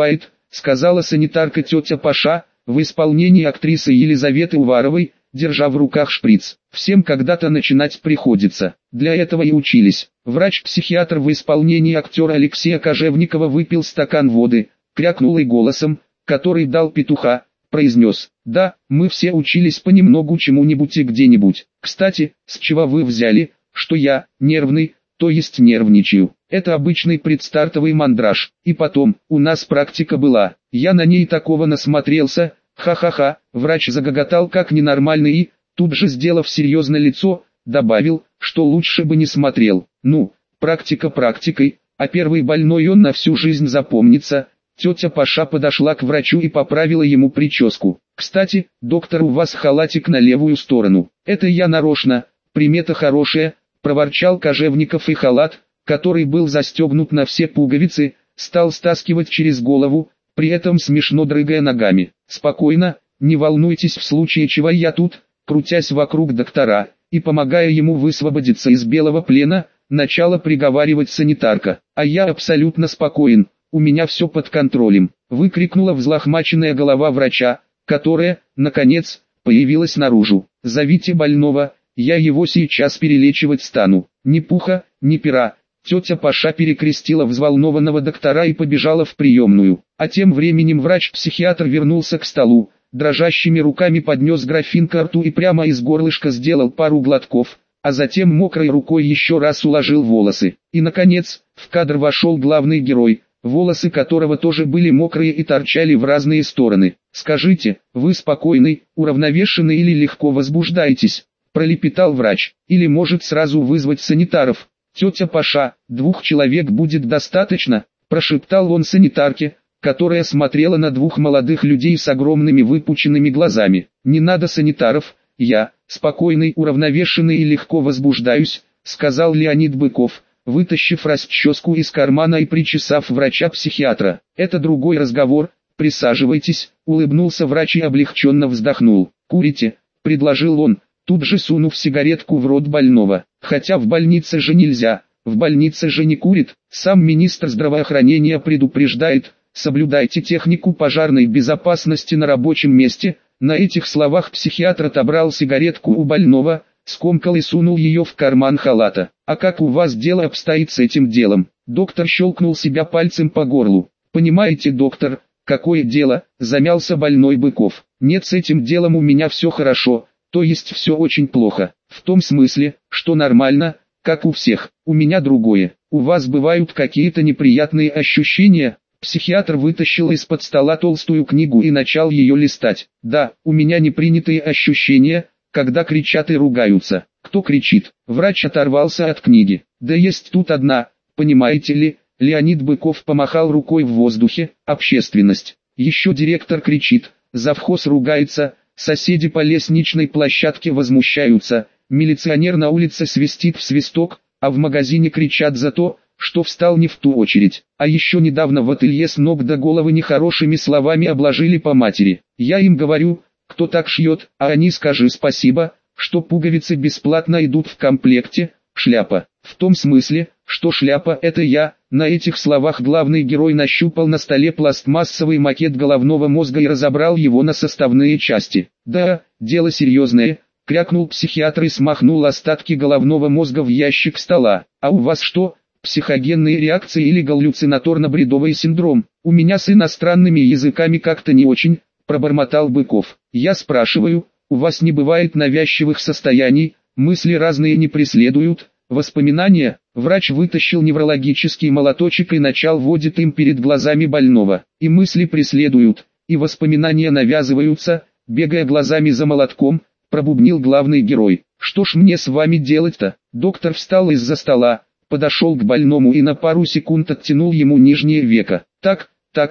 сказала санитарка тетя Паша, в исполнении актрисы Елизаветы Уваровой, держа в руках шприц. Всем когда-то начинать приходится. Для этого и учились. Врач-психиатр в исполнении актера Алексея Кожевникова выпил стакан воды, крякнул и голосом, который дал петуха, произнес: «Да, мы все учились понемногу чему-нибудь и где-нибудь. Кстати, с чего вы взяли, что я нервный, то есть нервничаю? Это обычный предстартовый мандраж. И потом, у нас практика была, я на ней такого насмотрелся, ха-ха-ха». Врач загоготал как ненормальный и, тут же сделав серьезное лицо, добавил, что лучше бы не смотрел. Ну, практика практикой, а первый больной он на всю жизнь запомнится. Тетя Паша подошла к врачу и поправила ему прическу. «Кстати, доктор, у вас халатик на левую сторону». «Это я нарочно, примета хорошая», — проворчал Кожевников и халат, который был застегнут на все пуговицы, стал стаскивать через голову, при этом смешно дрыгая ногами. «Спокойно, не волнуйтесь, в случае чего я тут», крутясь вокруг доктора и помогая ему высвободиться из белого плена, начала приговаривать санитарка. «А я абсолютно спокоен. У меня все под контролем», — выкрикнула взлохмаченная голова врача, которая, наконец, появилась наружу. «Зовите больного, я его сейчас перелечивать стану». Ни пуха, ни пера. Тетя Паша перекрестила взволнованного доктора и побежала в приемную. А тем временем врач-психиатр вернулся к столу, дрожащими руками поднес графин к рту и прямо из горлышка сделал пару глотков, а затем мокрой рукой еще раз уложил волосы. И наконец, в кадр вошел главный герой, волосы которого тоже были мокрые и торчали в разные стороны. «Скажите, вы спокойный, уравновешенный или легко возбуждаетесь?» – пролепетал врач. «Или может сразу вызвать санитаров?» «Тетя Паша, 2 человек будет достаточно?» – прошептал он санитарке, которая смотрела на 2 молодых людей с огромными выпученными глазами. «Не надо санитаров, я, спокойный, уравновешенный и легко возбуждаюсь», – сказал Леонид Быков, вытащив расческу из кармана и причесав врача-психиатра. «Это другой разговор, присаживайтесь», — улыбнулся врач и облегченно вздохнул. «Курите?» — предложил он, тут же сунув сигаретку в рот больного. «Хотя в больнице же нельзя, в больнице же не курит, сам министр здравоохранения предупреждает, соблюдайте технику пожарной безопасности на рабочем месте». На этих словах психиатр отобрал сигаретку у больного, скомкал и сунул ее в карман халата. «А как у вас дело обстоит с этим делом?» Доктор щелкнул себя пальцем по горлу. «Понимаете, доктор, какое дело?» – замялся больной Быков. «Нет, с этим делом у меня все хорошо, то есть все очень плохо. В том смысле, что нормально, как у всех. У меня другое. У вас бывают какие-то неприятные ощущения?» Психиатр вытащил из-под стола толстую книгу и начал ее листать. «Да, у меня непринятые ощущения, когда кричат и ругаются». «Кто кричит?» Врач оторвался от книги. «Да есть тут одна, понимаете ли?» Леонид Быков помахал рукой в воздухе. «Общественность. Еще директор кричит, завхоз ругается, соседи по лестничной площадке возмущаются, милиционер на улице свистит в свисток, а в магазине кричат за то, что встал не в ту очередь. А еще недавно в ателье с ног до головы нехорошими словами обложили по матери. Я им говорю, кто так шьет, а они скажи спасибо, что пуговицы бесплатно идут в комплекте, шляпа. В том смысле, что шляпа это я». На этих словах главный герой нащупал на столе пластмассовый макет головного мозга и разобрал его на составные части. «Да, дело серьезное», — крякнул психиатр и смахнул остатки головного мозга в ящик стола. «А у вас что? Психогенные реакции или галлюцинаторно-бредовый синдром?» «У меня с иностранными языками как-то не очень», — пробормотал Быков. «Я спрашиваю, у вас не бывает навязчивых состояний, мысли разные не преследуют, воспоминания?» Врач вытащил неврологический молоточек и начал водить им перед глазами больного. «И мысли преследуют, и воспоминания навязываются», бегая глазами за молотком, пробубнил главный герой. «Что ж мне с вами делать-то?» Доктор встал из-за стола, подошел к больному и на пару секунд оттянул ему нижнее веко. «Так,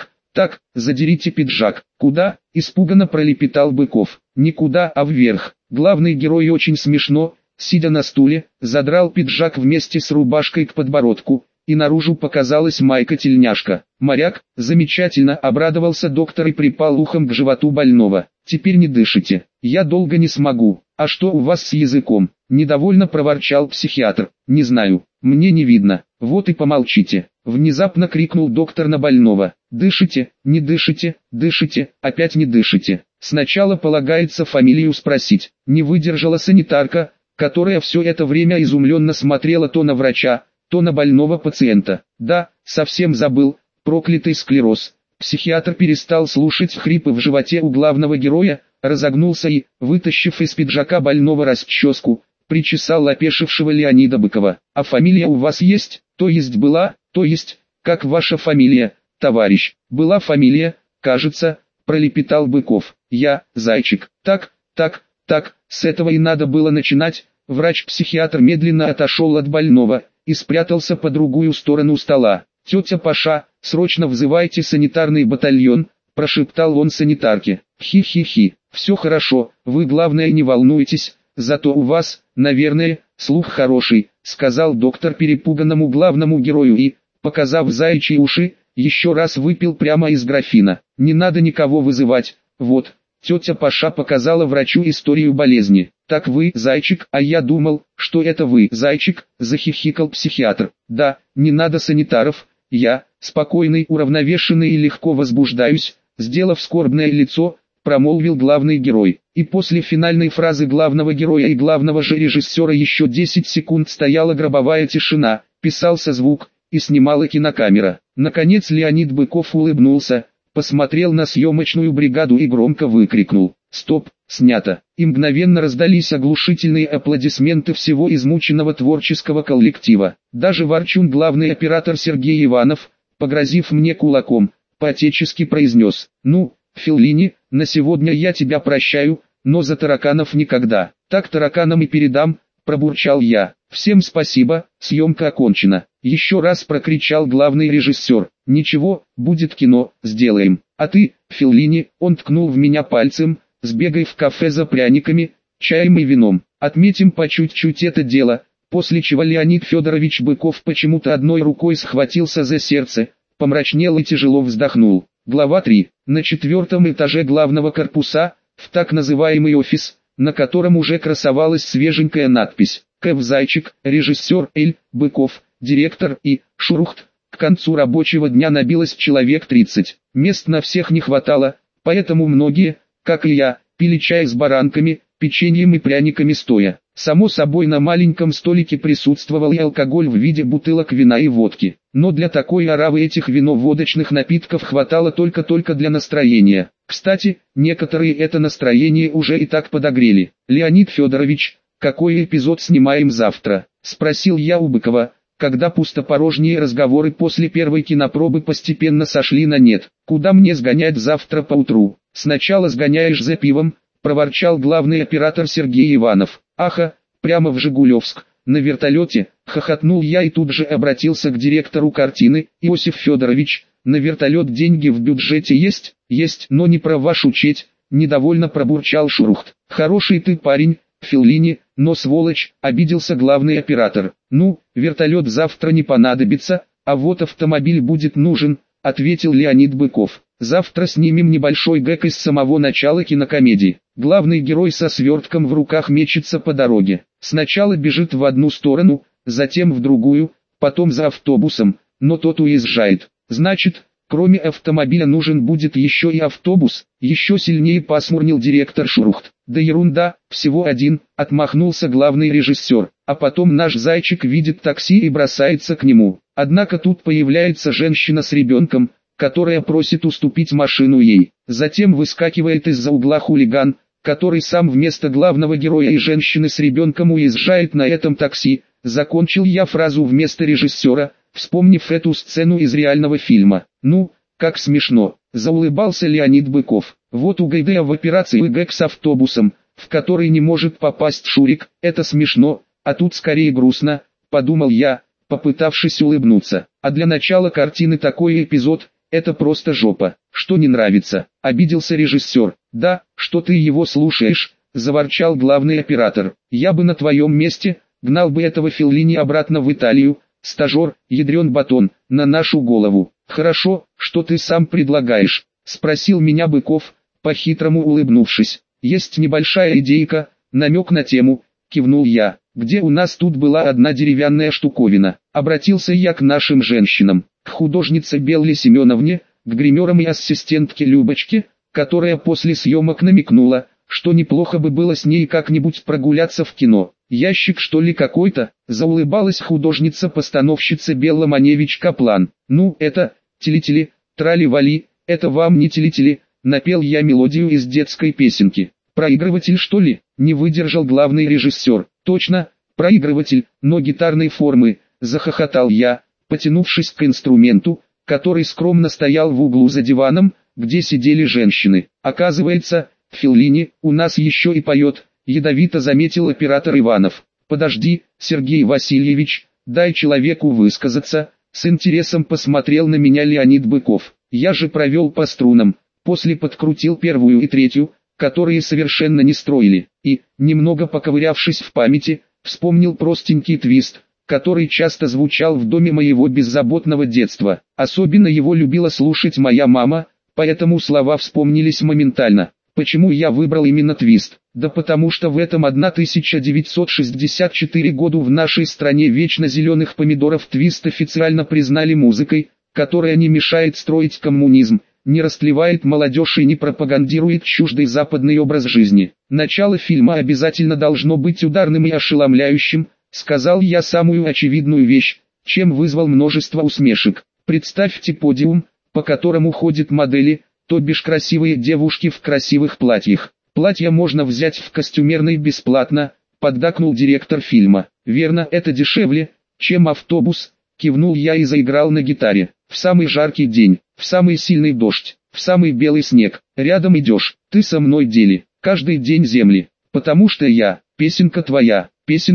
задерите пиджак». «Куда?» – испуганно пролепетал Быков. «Никуда, а вверх». Главный герой очень смешно, сидя на стуле, задрал пиджак вместе с рубашкой к подбородку, и наружу показалась майка-тельняшка. «Моряк, замечательно!» – обрадовался доктор и припал ухом к животу больного. «Теперь не дышите, я долго не смогу». «А что у вас с языком?» – недовольно проворчал психиатр. «Не знаю, мне не видно». «Вот и помолчите». Внезапно крикнул доктор на больного. Дышите, не дышите, дышите, опять не дышите. Сначала полагается фамилию спросить. Не выдержала санитарка, которая все это время изумленно смотрела то на врача, то на больного пациента. Да, совсем забыл, проклятый склероз. Психиатр перестал слушать хрипы в животе у главного героя, разогнулся и, вытащив из пиджака больного расческу, причесал опешившего Леонида Быкова. А фамилия у вас есть? То есть была, то есть, как ваша фамилия, товарищ? Была фамилия, кажется, пролепетал Быков. Я, Зайчик. Так, с этого и надо было начинать. Врач-психиатр медленно отошел от больного и спрятался по другую сторону стола. «Тетя Паша, срочно вызывайте санитарный батальон», – прошептал он санитарке. «Хи-хи-хи, все хорошо, вы главное не волнуйтесь, зато у вас, наверное, слух хороший», – сказал доктор перепуганному главному герою и, показав заячьи уши, еще раз выпил прямо из графина. «Не надо никого вызывать, вот». Тетя Паша показала врачу историю болезни. «Так вы, Зайчик, а я думал, что это вы, Зайчик», – захихикал психиатр. «Да, не надо санитаров, я, спокойный, уравновешенный и легко возбуждаюсь», – сделав скорбное лицо, промолвил главный герой. И после финальной фразы главного героя и главного же режиссера еще 10 секунд стояла гробовая тишина, писался звук, и снимала кинокамера. Наконец Леонид Быков улыбнулся, посмотрел на съемочную бригаду и громко выкрикнул: «Стоп, снято!» И мгновенно раздались оглушительные аплодисменты всего измученного творческого коллектива. Даже ворчун главный оператор Сергей Иванов, погрозив мне кулаком, по-отечески произнес: «Ну, Феллини, на сегодня я тебя прощаю, но за тараканов никогда». «Так тараканам и передам», пробурчал я. «Всем спасибо, съемка окончена», еще раз прокричал главный режиссер. «Ничего, будет кино, сделаем. А ты, Феллини», он ткнул в меня пальцем, «сбегай в кафе за пряниками, чаем и вином. Отметим по чуть-чуть это дело», после чего Леонид Федорович Быков почему-то одной рукой схватился за сердце, помрачнел и тяжело вздохнул. Глава 3. На 4-м этаже главного корпуса, в так называемый офис, на котором уже красовалась свеженькая надпись «Кэв Зайчик», режиссер Эль Быков, директор и Шурухт. К концу рабочего дня набилось человек 30. Мест на всех не хватало, поэтому многие, как и я, пили чай с баранками, печеньем и пряниками стоя. Само собой, на маленьком столике присутствовал и алкоголь в виде бутылок вина и водки. Но для такой оравы этих вино-водочных напитков хватало только для настроения. Кстати, некоторые это настроение уже и так подогрели. «Леонид Федорович, какой эпизод снимаем завтра?» – спросил я у Быкова, когда пустопорожние разговоры после первой кинопробы постепенно сошли на нет. «Куда мне сгонять завтра поутру?» «Сначала сгоняешь за пивом», – проворчал главный оператор Сергей Иванов. «Аха, прямо в Жигулевск, на вертолете», – хохотнул я и тут же обратился к директору картины: «Иосиф Федорович, на вертолет деньги в бюджете есть?» «Есть, но не про вашу честь», – недовольно пробурчал Шурухт. «Хороший ты парень, Феллини, но сволочь», – обиделся главный оператор. «Ну, вертолет завтра не понадобится, а вот автомобиль будет нужен», – ответил Леонид Быков. «Завтра снимем небольшой гэг из самого начала кинокомедии. Главный герой со свертком в руках мечется по дороге. Сначала бежит в одну сторону, затем в другую, потом за автобусом, но тот уезжает. Значит, кроме автомобиля нужен будет еще и автобус», еще сильнее пасмурнил директор Шурухт. «Да ерунда, всего один», отмахнулся главный режиссер. А потом наш Зайчик видит такси и бросается к нему. Однако тут появляется женщина с ребенком, которая просит уступить машину ей. Затем выскакивает из-за угла хулиган, который сам вместо главного героя и женщины с ребенком уезжает на этом такси. Закончил я фразу вместо режиссера, вспомнив эту сцену из реального фильма. «Ну, как смешно», заулыбался Леонид Быков. «Вот у Гайдая в операции гэг с автобусом, в который не может попасть Шурик, это смешно, а тут скорее грустно», подумал я, попытавшись улыбнуться. «А для начала картины такой эпизод – это просто жопа. Что не нравится?» – обиделся режиссер. «Да, что ты его слушаешь?» – заворчал главный оператор. «Я бы на твоем месте гнал бы этого Феллини обратно в Италию, стажер, ядрен батон, на нашу голову». «Хорошо, что ты сам предлагаешь?» – спросил меня Быков, по-хитрому улыбнувшись. «Есть небольшая идейка, намек на тему», – кивнул я. «Где у нас тут была одна деревянная штуковина?» Обратился я к нашим женщинам. к художнице Белле Семеновне, к гримерам и ассистентке Любочке, которая после съемок намекнула, что неплохо бы было с ней как-нибудь прогуляться в кино. Ящик что ли какой-то, заулыбалась художница-постановщица Белла Маневич-Каплан. Ну это, телетели, трали-вали, это вам не телетели, напел я мелодию из детской песенки. Проигрыватель что ли, не выдержал главный режиссер. Точно, проигрыватель, но гитарной формы, захохотал я, потянувшись к инструменту, который скромно стоял в углу за диваном, где сидели женщины. Оказывается, Феллини у нас еще и поет, ядовито заметил оператор Иванов. Подожди, Сергей Васильевич, дай человеку высказаться, с интересом посмотрел на меня Леонид Быков. Я же провел по струнам, после подкрутил первую и третью, которые совершенно не строили, и, немного поковырявшись в памяти, вспомнил простенький твист, который часто звучал в доме моего беззаботного детства. Особенно его любила слушать моя мама, поэтому слова вспомнились моментально. Почему я выбрал именно твист? Да потому что в этом 1964 году в нашей стране вечно зеленых помидоров твист официально признали музыкой, которая не мешает строить коммунизм, не растлевает молодежь и не пропагандирует чуждый западный образ жизни. Начало фильма обязательно должно быть ударным и ошеломляющим, сказал я самую очевидную вещь, чем вызвал множество усмешек. Представьте подиум, по которому ходят модели, то бишь красивые девушки в красивых платьях. Платья можно взять в костюмерной бесплатно, поддакнул директор фильма. Верно, это дешевле, чем автобус, кивнул я и заиграл на гитаре. В самый жаркий день, в самый сильный дождь, в самый белый снег, рядом идешь, ты со мной дели, каждый день земли, потому что я, песенка твоя,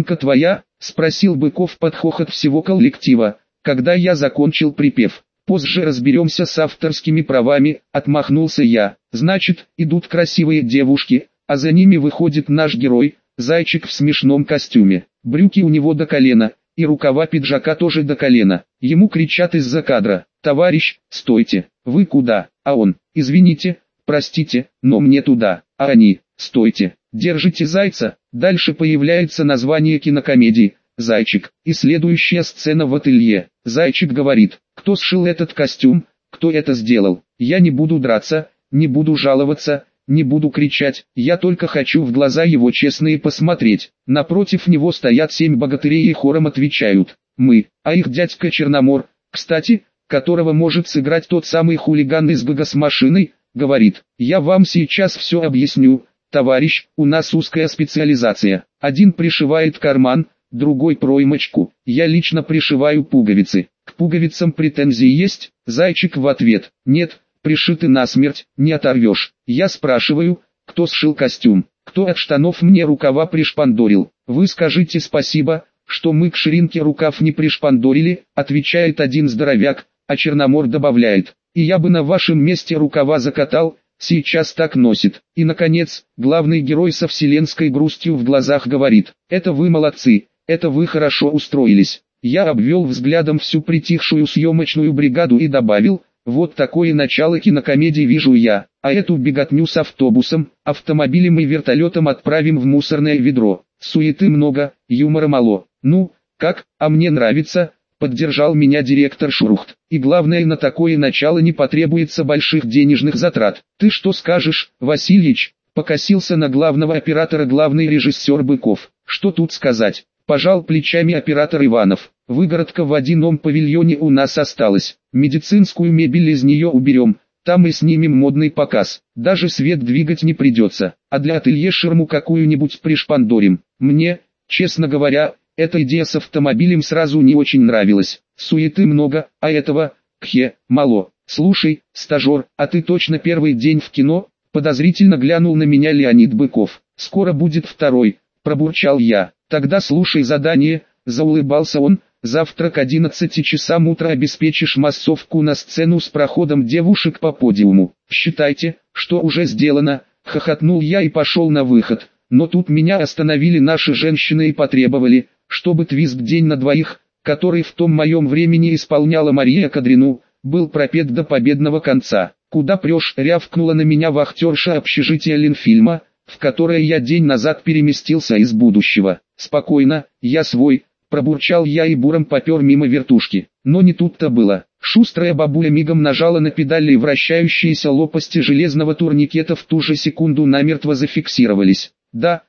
спросил Быков под хохот всего коллектива, когда я закончил припев. Позже разберемся с авторскими правами, отмахнулся я. Значит, идут красивые девушки, а за ними выходит наш герой, зайчик в смешном костюме. Брюки у него до колена, и рукава пиджака тоже до колена. Ему кричат из-за кадра: «Товарищ, стойте, вы куда?» А он: «Извините, простите, но мне туда». А они: «Стойте, держите зайца». Дальше появляется название кинокомедии «Зайчик», и следующая сцена в ателье. Зайчик говорит: «Кто сшил этот костюм, кто это сделал? Я не буду драться, не буду жаловаться, не буду кричать, я только хочу в глаза его честные посмотреть». Напротив него стоят 7 богатырей и хором отвечают: «Мы», а их дядька Черномор, кстати, которого может сыграть тот самый хулиган из ГГ с машиной, говорит: «Я вам сейчас все объясню, товарищ, у нас узкая специализация. Один пришивает карман, другой проймочку, я лично пришиваю пуговицы. К пуговицам претензии есть?» Зайчик в ответ: «Нет, пришиты насмерть, не оторвешь». Я спрашиваю: «Кто сшил костюм? Кто от штанов мне рукава пришпандорил?» «Вы скажите спасибо, что мы к ширинке рукав не пришпандорили», отвечает один здоровяк, а Черномор добавляет: «И я бы на вашем месте рукава закатал, сейчас так носит». И наконец, главный герой со вселенской грустью в глазах говорит: «Это вы молодцы, это вы хорошо устроились». Я обвел взглядом всю притихшую съемочную бригаду и добавил: «Вот такое начало кинокомедии вижу я, а эту беготню с автобусом, автомобилем и вертолетом отправим в мусорное ведро. Суеты много, юмора мало». «Ну, как, а мне нравится», поддержал меня директор Шурухт. «И главное, на такое начало не потребуется больших денежных затрат». «Ты что скажешь, Васильич?» покосился на главного оператора главный режиссер Быков. «Что тут сказать?» пожал плечами оператор Иванов. «Выгородка в одном павильоне у нас осталась. Медицинскую мебель из нее уберем, там и снимем модный показ. Даже свет двигать не придется, а для ателье ширму какую-нибудь пришпандорим». Мне, честно говоря, эта идея с автомобилем сразу не очень нравилась. Суеты много, а этого, мало. «Слушай, стажер, а ты точно первый день в кино?» подозрительно глянул на меня Леонид Быков. «Скоро будет второй», пробурчал я. «Тогда слушай задание», заулыбался он. «Завтра к 11 часам утра обеспечишь массовку на сцену с проходом девушек по подиуму. Считайте, что уже сделано», хохотнул я и пошел на выход. Но тут меня остановили наши женщины и потребовали, чтобы твист «День на двоих», который в том моем времени исполняла Мария Кадрину, был пропет до победного конца. «Куда прешь?» рявкнула на меня вахтерша общежития Ленфильма, в которое я день назад переместился из будущего. «Спокойно, я свой», пробурчал я и буром попер мимо вертушки. Но не тут-то было. Шустрая бабуля мигом нажала на педали, и вращающиеся лопасти железного турникета в ту же секунду намертво зафиксировались. «Да,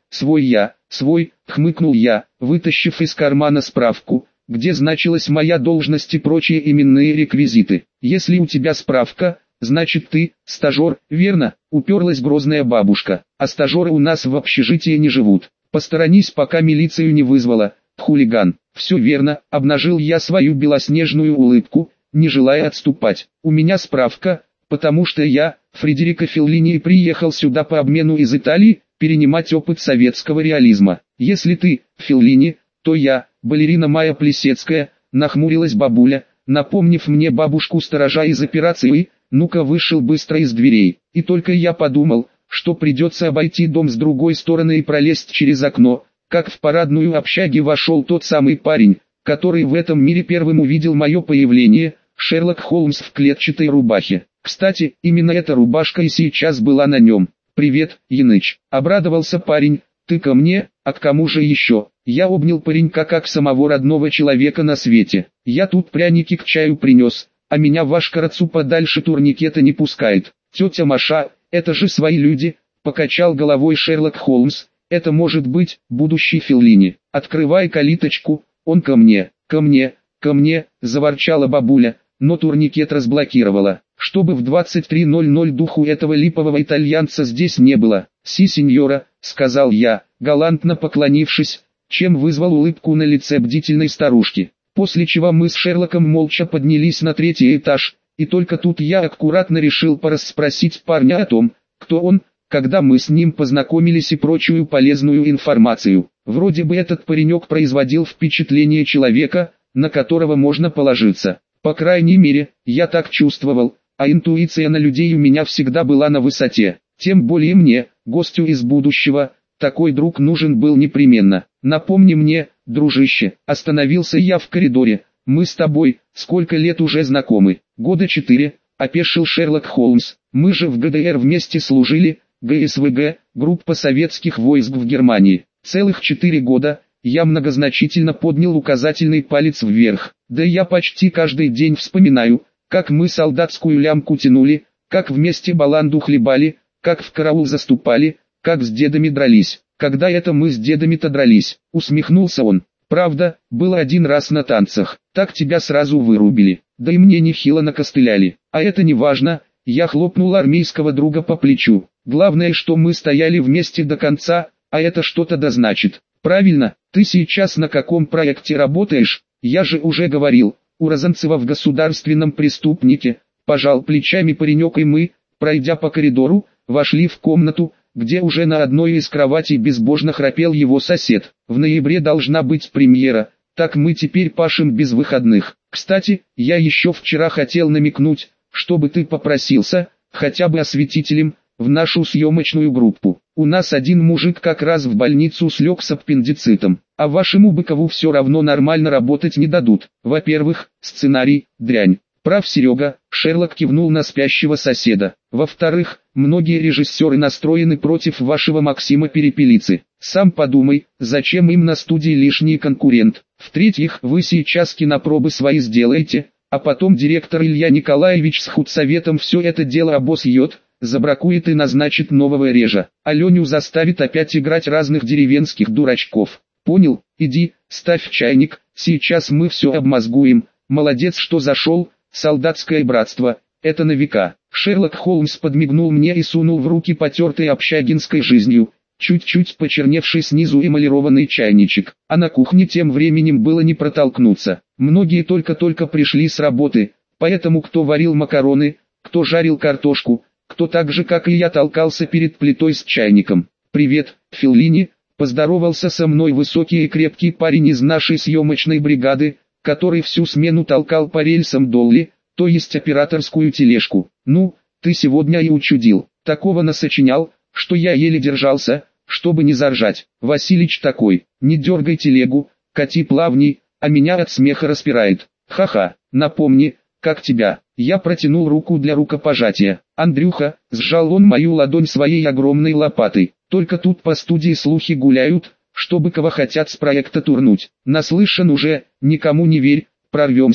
свой», хмыкнул я, вытащив из кармана справку, где значилась моя должность и прочие именные реквизиты. «Если у тебя справка, значит ты стажер, верно?» — уперлась грозная бабушка. «А стажеры у нас в общежитии не живут. Посторонись, пока милицию не вызвала, хулиган». «Все верно», — обнажил я свою белоснежную улыбку, не желая отступать. «У меня справка, потому что я, Фредерико Феллини, приехал сюда по обмену из Италии, перенимать опыт советского реализма. Если ты, Феллини, то я, балерина Майя Плесецкая», — нахмурилась бабуля, напомнив мне бабушку-сторожа из операции. «Ну-ка, вышел быстро из дверей». И только я подумал, что придется обойти дом с другой стороны и пролезть через окно, как в парадную общаги вошел тот самый парень, который в этом мире первым увидел мое появление, Шерлок Холмс в клетчатой рубахе. Кстати, именно эта рубашка и сейчас была на нем. «Привет, Яныч», — обрадовался парень. «Ты ко мне, а к кому же еще?» Я обнял паренька как самого родного человека на свете. «Я тут пряники к чаю принес, а меня ваш Карацу подальше турникета не пускает». «Тетя Маша, это же свои люди», — покачал головой Шерлок Холмс. «Это может быть будущий Феллини. Открывай калиточку, он ко мне, ко мне, ко мне», — заворчала бабуля, но турникет разблокировала, чтобы в 23:00 духу этого липового итальянца здесь не было. «Си, сеньора», — сказал я, галантно поклонившись, чем вызвал улыбку на лице бдительной старушки. После чего мы с Шерлоком молча поднялись на 3-й этаж, и только тут я аккуратно решил порасспросить парня о том, кто он, когда мы с ним познакомились и прочую полезную информацию. Вроде бы этот паренек производил впечатление человека, на которого можно положиться. По крайней мере, я так чувствовал, а интуиция на людей у меня всегда была на высоте. Тем более мне, гостю из будущего, такой друг нужен был непременно. «Напомни мне, дружище», — остановился я в коридоре, — «мы с тобой, сколько лет уже знакомы?» «Года 4», — опешил Шерлок Холмс. «Мы же в ГДР вместе служили, ГСВГ, группа советских войск в Германии. Целых 4 года». Я многозначительно поднял указательный палец вверх. «Да я почти каждый день вспоминаю, как мы солдатскую лямку тянули, как вместе баланду хлебали, как в караул заступали, как с дедами дрались». «Когда это мы с дедами-то дрались?» — усмехнулся он. «Правда, было один раз на танцах, так тебя сразу вырубили, да и мне нехило накостыляли. А это не важно», — я хлопнул армейского друга по плечу. «Главное, что мы стояли вместе до конца, а это что-то да значит». «Правильно, ты сейчас на каком проекте работаешь?» «Я же уже говорил, у Розанцева в государственном преступнике», — пожал плечами паренек, и мы, пройдя по коридору, вошли в комнату, где уже на одной из кроватей безбожно храпел его сосед. «В ноябре должна быть премьера, так мы теперь пашем без выходных. Кстати, я еще вчера хотел намекнуть, чтобы ты попросился, хотя бы осветителем, в нашу съемочную группу. У нас один мужик как раз в больницу слег с аппендицитом, а вашему Быкову все равно нормально работать не дадут. Во-первых, сценарий – дрянь». «Прав, Серега», — Шерлок кивнул на спящего соседа. «Во-вторых, многие режиссеры настроены против вашего Максима Перепелицы. Сам подумай, зачем им на студии лишний конкурент. В-третьих, вы сейчас кинопробы свои сделаете, а потом директор Илья Николаевич с худсоветом все это дело обосьет, забракует и назначит нового режа. А Леню заставит опять играть разных деревенских дурачков. Понял? Иди, ставь чайник, сейчас мы все обмозгуем. Молодец, что зашел. Солдатское братство, это на века». Шерлок Холмс подмигнул мне и сунул в руки потертый общагинской жизнью, чуть-чуть почерневший снизу эмалированный чайничек. А на кухне тем временем было не протолкнуться. Многие только-только пришли с работы, поэтому кто варил макароны, кто жарил картошку, кто так же как и я толкался перед плитой с чайником. «Привет, Феллини», — поздоровался со мной высокий и крепкий парень из нашей съемочной бригады, который всю смену толкал по рельсам долли, то есть операторскую тележку. «Ну, ты сегодня и учудил. Такого насочинял, что я еле держался, чтобы не заржать. Василич такой: не дергай телегу, кати плавней, а меня от смеха распирает. Ха-ха, напомни, как тебя». Я протянул руку для рукопожатия. «Андрюха», — сжал он мою ладонь своей огромной лопатой. «Только тут по студии слухи гуляют, что Быкова хотят с проекта турнуть. Наслышан уже, никому не верь, прорвемся,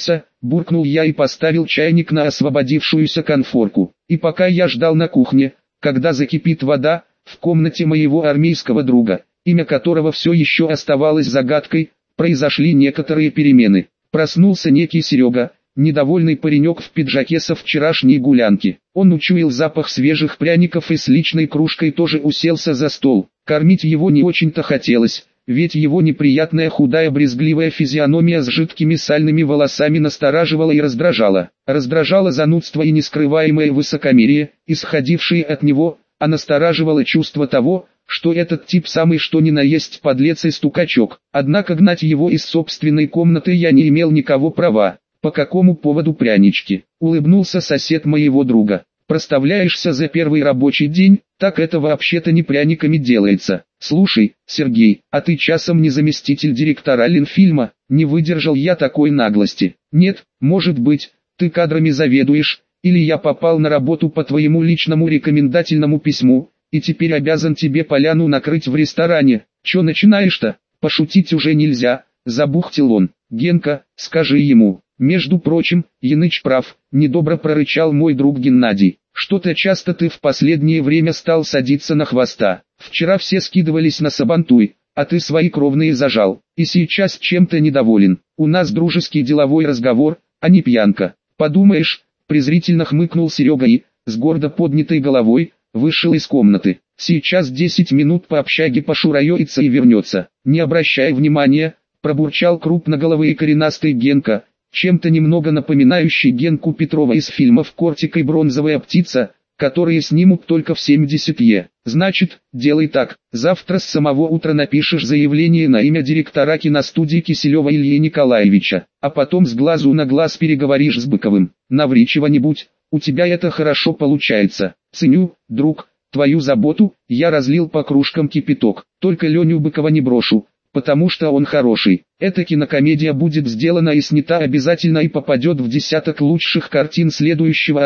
буркнул я и поставил чайник на освободившуюся конфорку. И пока я ждал на кухне, когда закипит вода, в комнате моего армейского друга, имя которого все еще оставалось загадкой, произошли некоторые перемены. Проснулся некий Серега, недовольный паренек в пиджаке со вчерашней гулянки. Он учуял запах свежих пряников и с личной кружкой тоже уселся за стол. Кормить его не очень-то хотелось, ведь его неприятная худая брезгливая физиономия с жидкими сальными волосами настораживала и раздражала. Раздражало занудство и нескрываемое высокомерие, исходившие от него, а настораживало чувство того, что этот тип самый что ни на есть подлец и стукачок. Однако гнать его из собственной комнаты я не имел никого права. По какому поводу прянички? Улыбнулся сосед моего друга. Проставляешься за первый рабочий день, так это вообще-то не пряниками делается. Слушай, Сергей, а ты часом не заместитель директора Ленфильма? Не выдержал я такой наглости. Нет, может быть, ты кадрами заведуешь, или я попал на работу по твоему личному рекомендательному письму, и теперь обязан тебе поляну накрыть в ресторане. Чё начинаешь-то? Пошутить уже нельзя, забухтел он. Генка, скажи ему. Между прочим, Яныч прав, недобро прорычал мой друг Геннадий. Что-то часто ты в последнее время стал садиться на хвоста. Вчера все скидывались на сабантуй, а ты свои кровные зажал. И сейчас чем-то недоволен. У нас дружеский деловой разговор, а не пьянка. Подумаешь, презрительно хмыкнул Серега и, с гордо поднятой головой, вышел из комнаты. Сейчас 10 минут по общаге пошуруется и вернется. Не обращай внимания, пробурчал крупноголовый и коренастый Генка, чем-то немного напоминающий Генку Петрова из фильмов «Кортик» и «Бронзовая птица», которые снимут только в 70-е. Значит, делай так, завтра с самого утра напишешь заявление на имя директора киностудии Киселева Ильи Николаевича, а потом с глазу на глаз переговоришь с Быковым. Наври чего-нибудь, у тебя это хорошо получается. Ценю, друг, твою заботу. Я разлил по кружкам кипяток, только Леню Быкова не брошу, потому что он хороший. Эта кинокомедия будет сделана и снята обязательно и попадет в десяток лучших картин следующего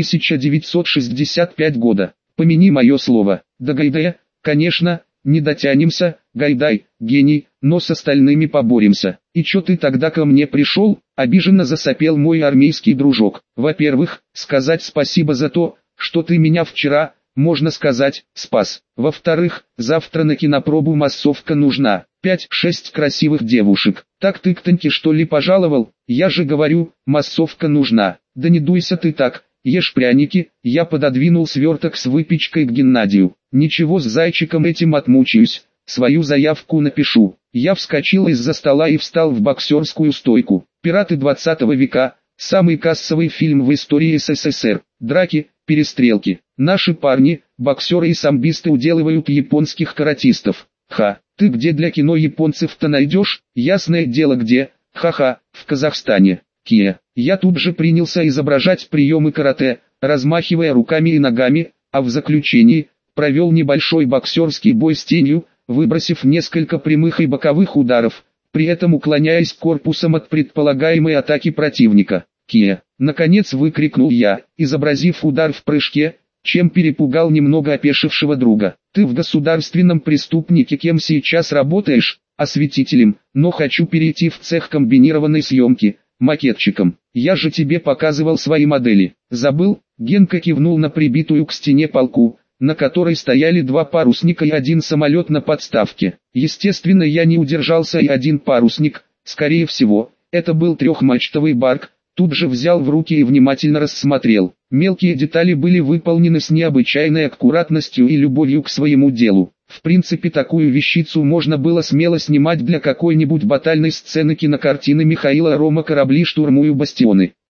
1965 года. Помяни мое слово. До Гайдая, конечно, не дотянемся, Гайдай, гений, но с остальными поборемся. И чё ты тогда ко мне пришел? Обиженно засопел мой армейский дружок. Во-первых, сказать спасибо за то, что ты меня вчера, можно сказать, спас. Во-вторых, завтра на кинопробу массовка нужна. 5-6 красивых девушек. Так ты к Таньке что ли пожаловал? Я же говорю, массовка нужна. Да не дуйся ты так, ешь пряники. Я пододвинул сверток с выпечкой к Геннадию. Ничего, с зайчиком этим отмучаюсь, свою заявку напишу. Я вскочил из-за стола и встал в боксерскую стойку. «Пираты 20 века», самый кассовый фильм в истории СССР. Драки, перестрелки. Наши парни, боксеры и самбисты уделывают японских каратистов. Ха, ты где для кино японцев-то найдешь? Ясное дело где, ха-ха, в Казахстане. Кия. Я тут же принялся изображать приемы карате, размахивая руками и ногами, а в заключении, провел небольшой боксерский бой с тенью, выбросив несколько прямых и боковых ударов, при этом уклоняясь корпусом от предполагаемой атаки противника. Кия. Наконец выкрикнул я, изобразив удар в прыжке, чем перепугал немного опешившего друга. Ты в государственном преступнике кем сейчас работаешь? Осветителем, но хочу перейти в цех комбинированной съемки, макетчиком. Я же тебе показывал свои модели. Забыл? Генка кивнул на прибитую к стене полку, на которой стояли 2 парусника и 1 самолет на подставке. Естественно, я не удержался, и 1 парусник, скорее всего, это был 3-мачтовый барк, тут же взял в руки и внимательно рассмотрел. Мелкие детали были выполнены с необычайной аккуратностью и любовью к своему делу. В принципе, такую вещицу можно было смело снимать для какой-нибудь батальной сцены кинокартины Михаила Рома «Корабли штурмуют бастионы».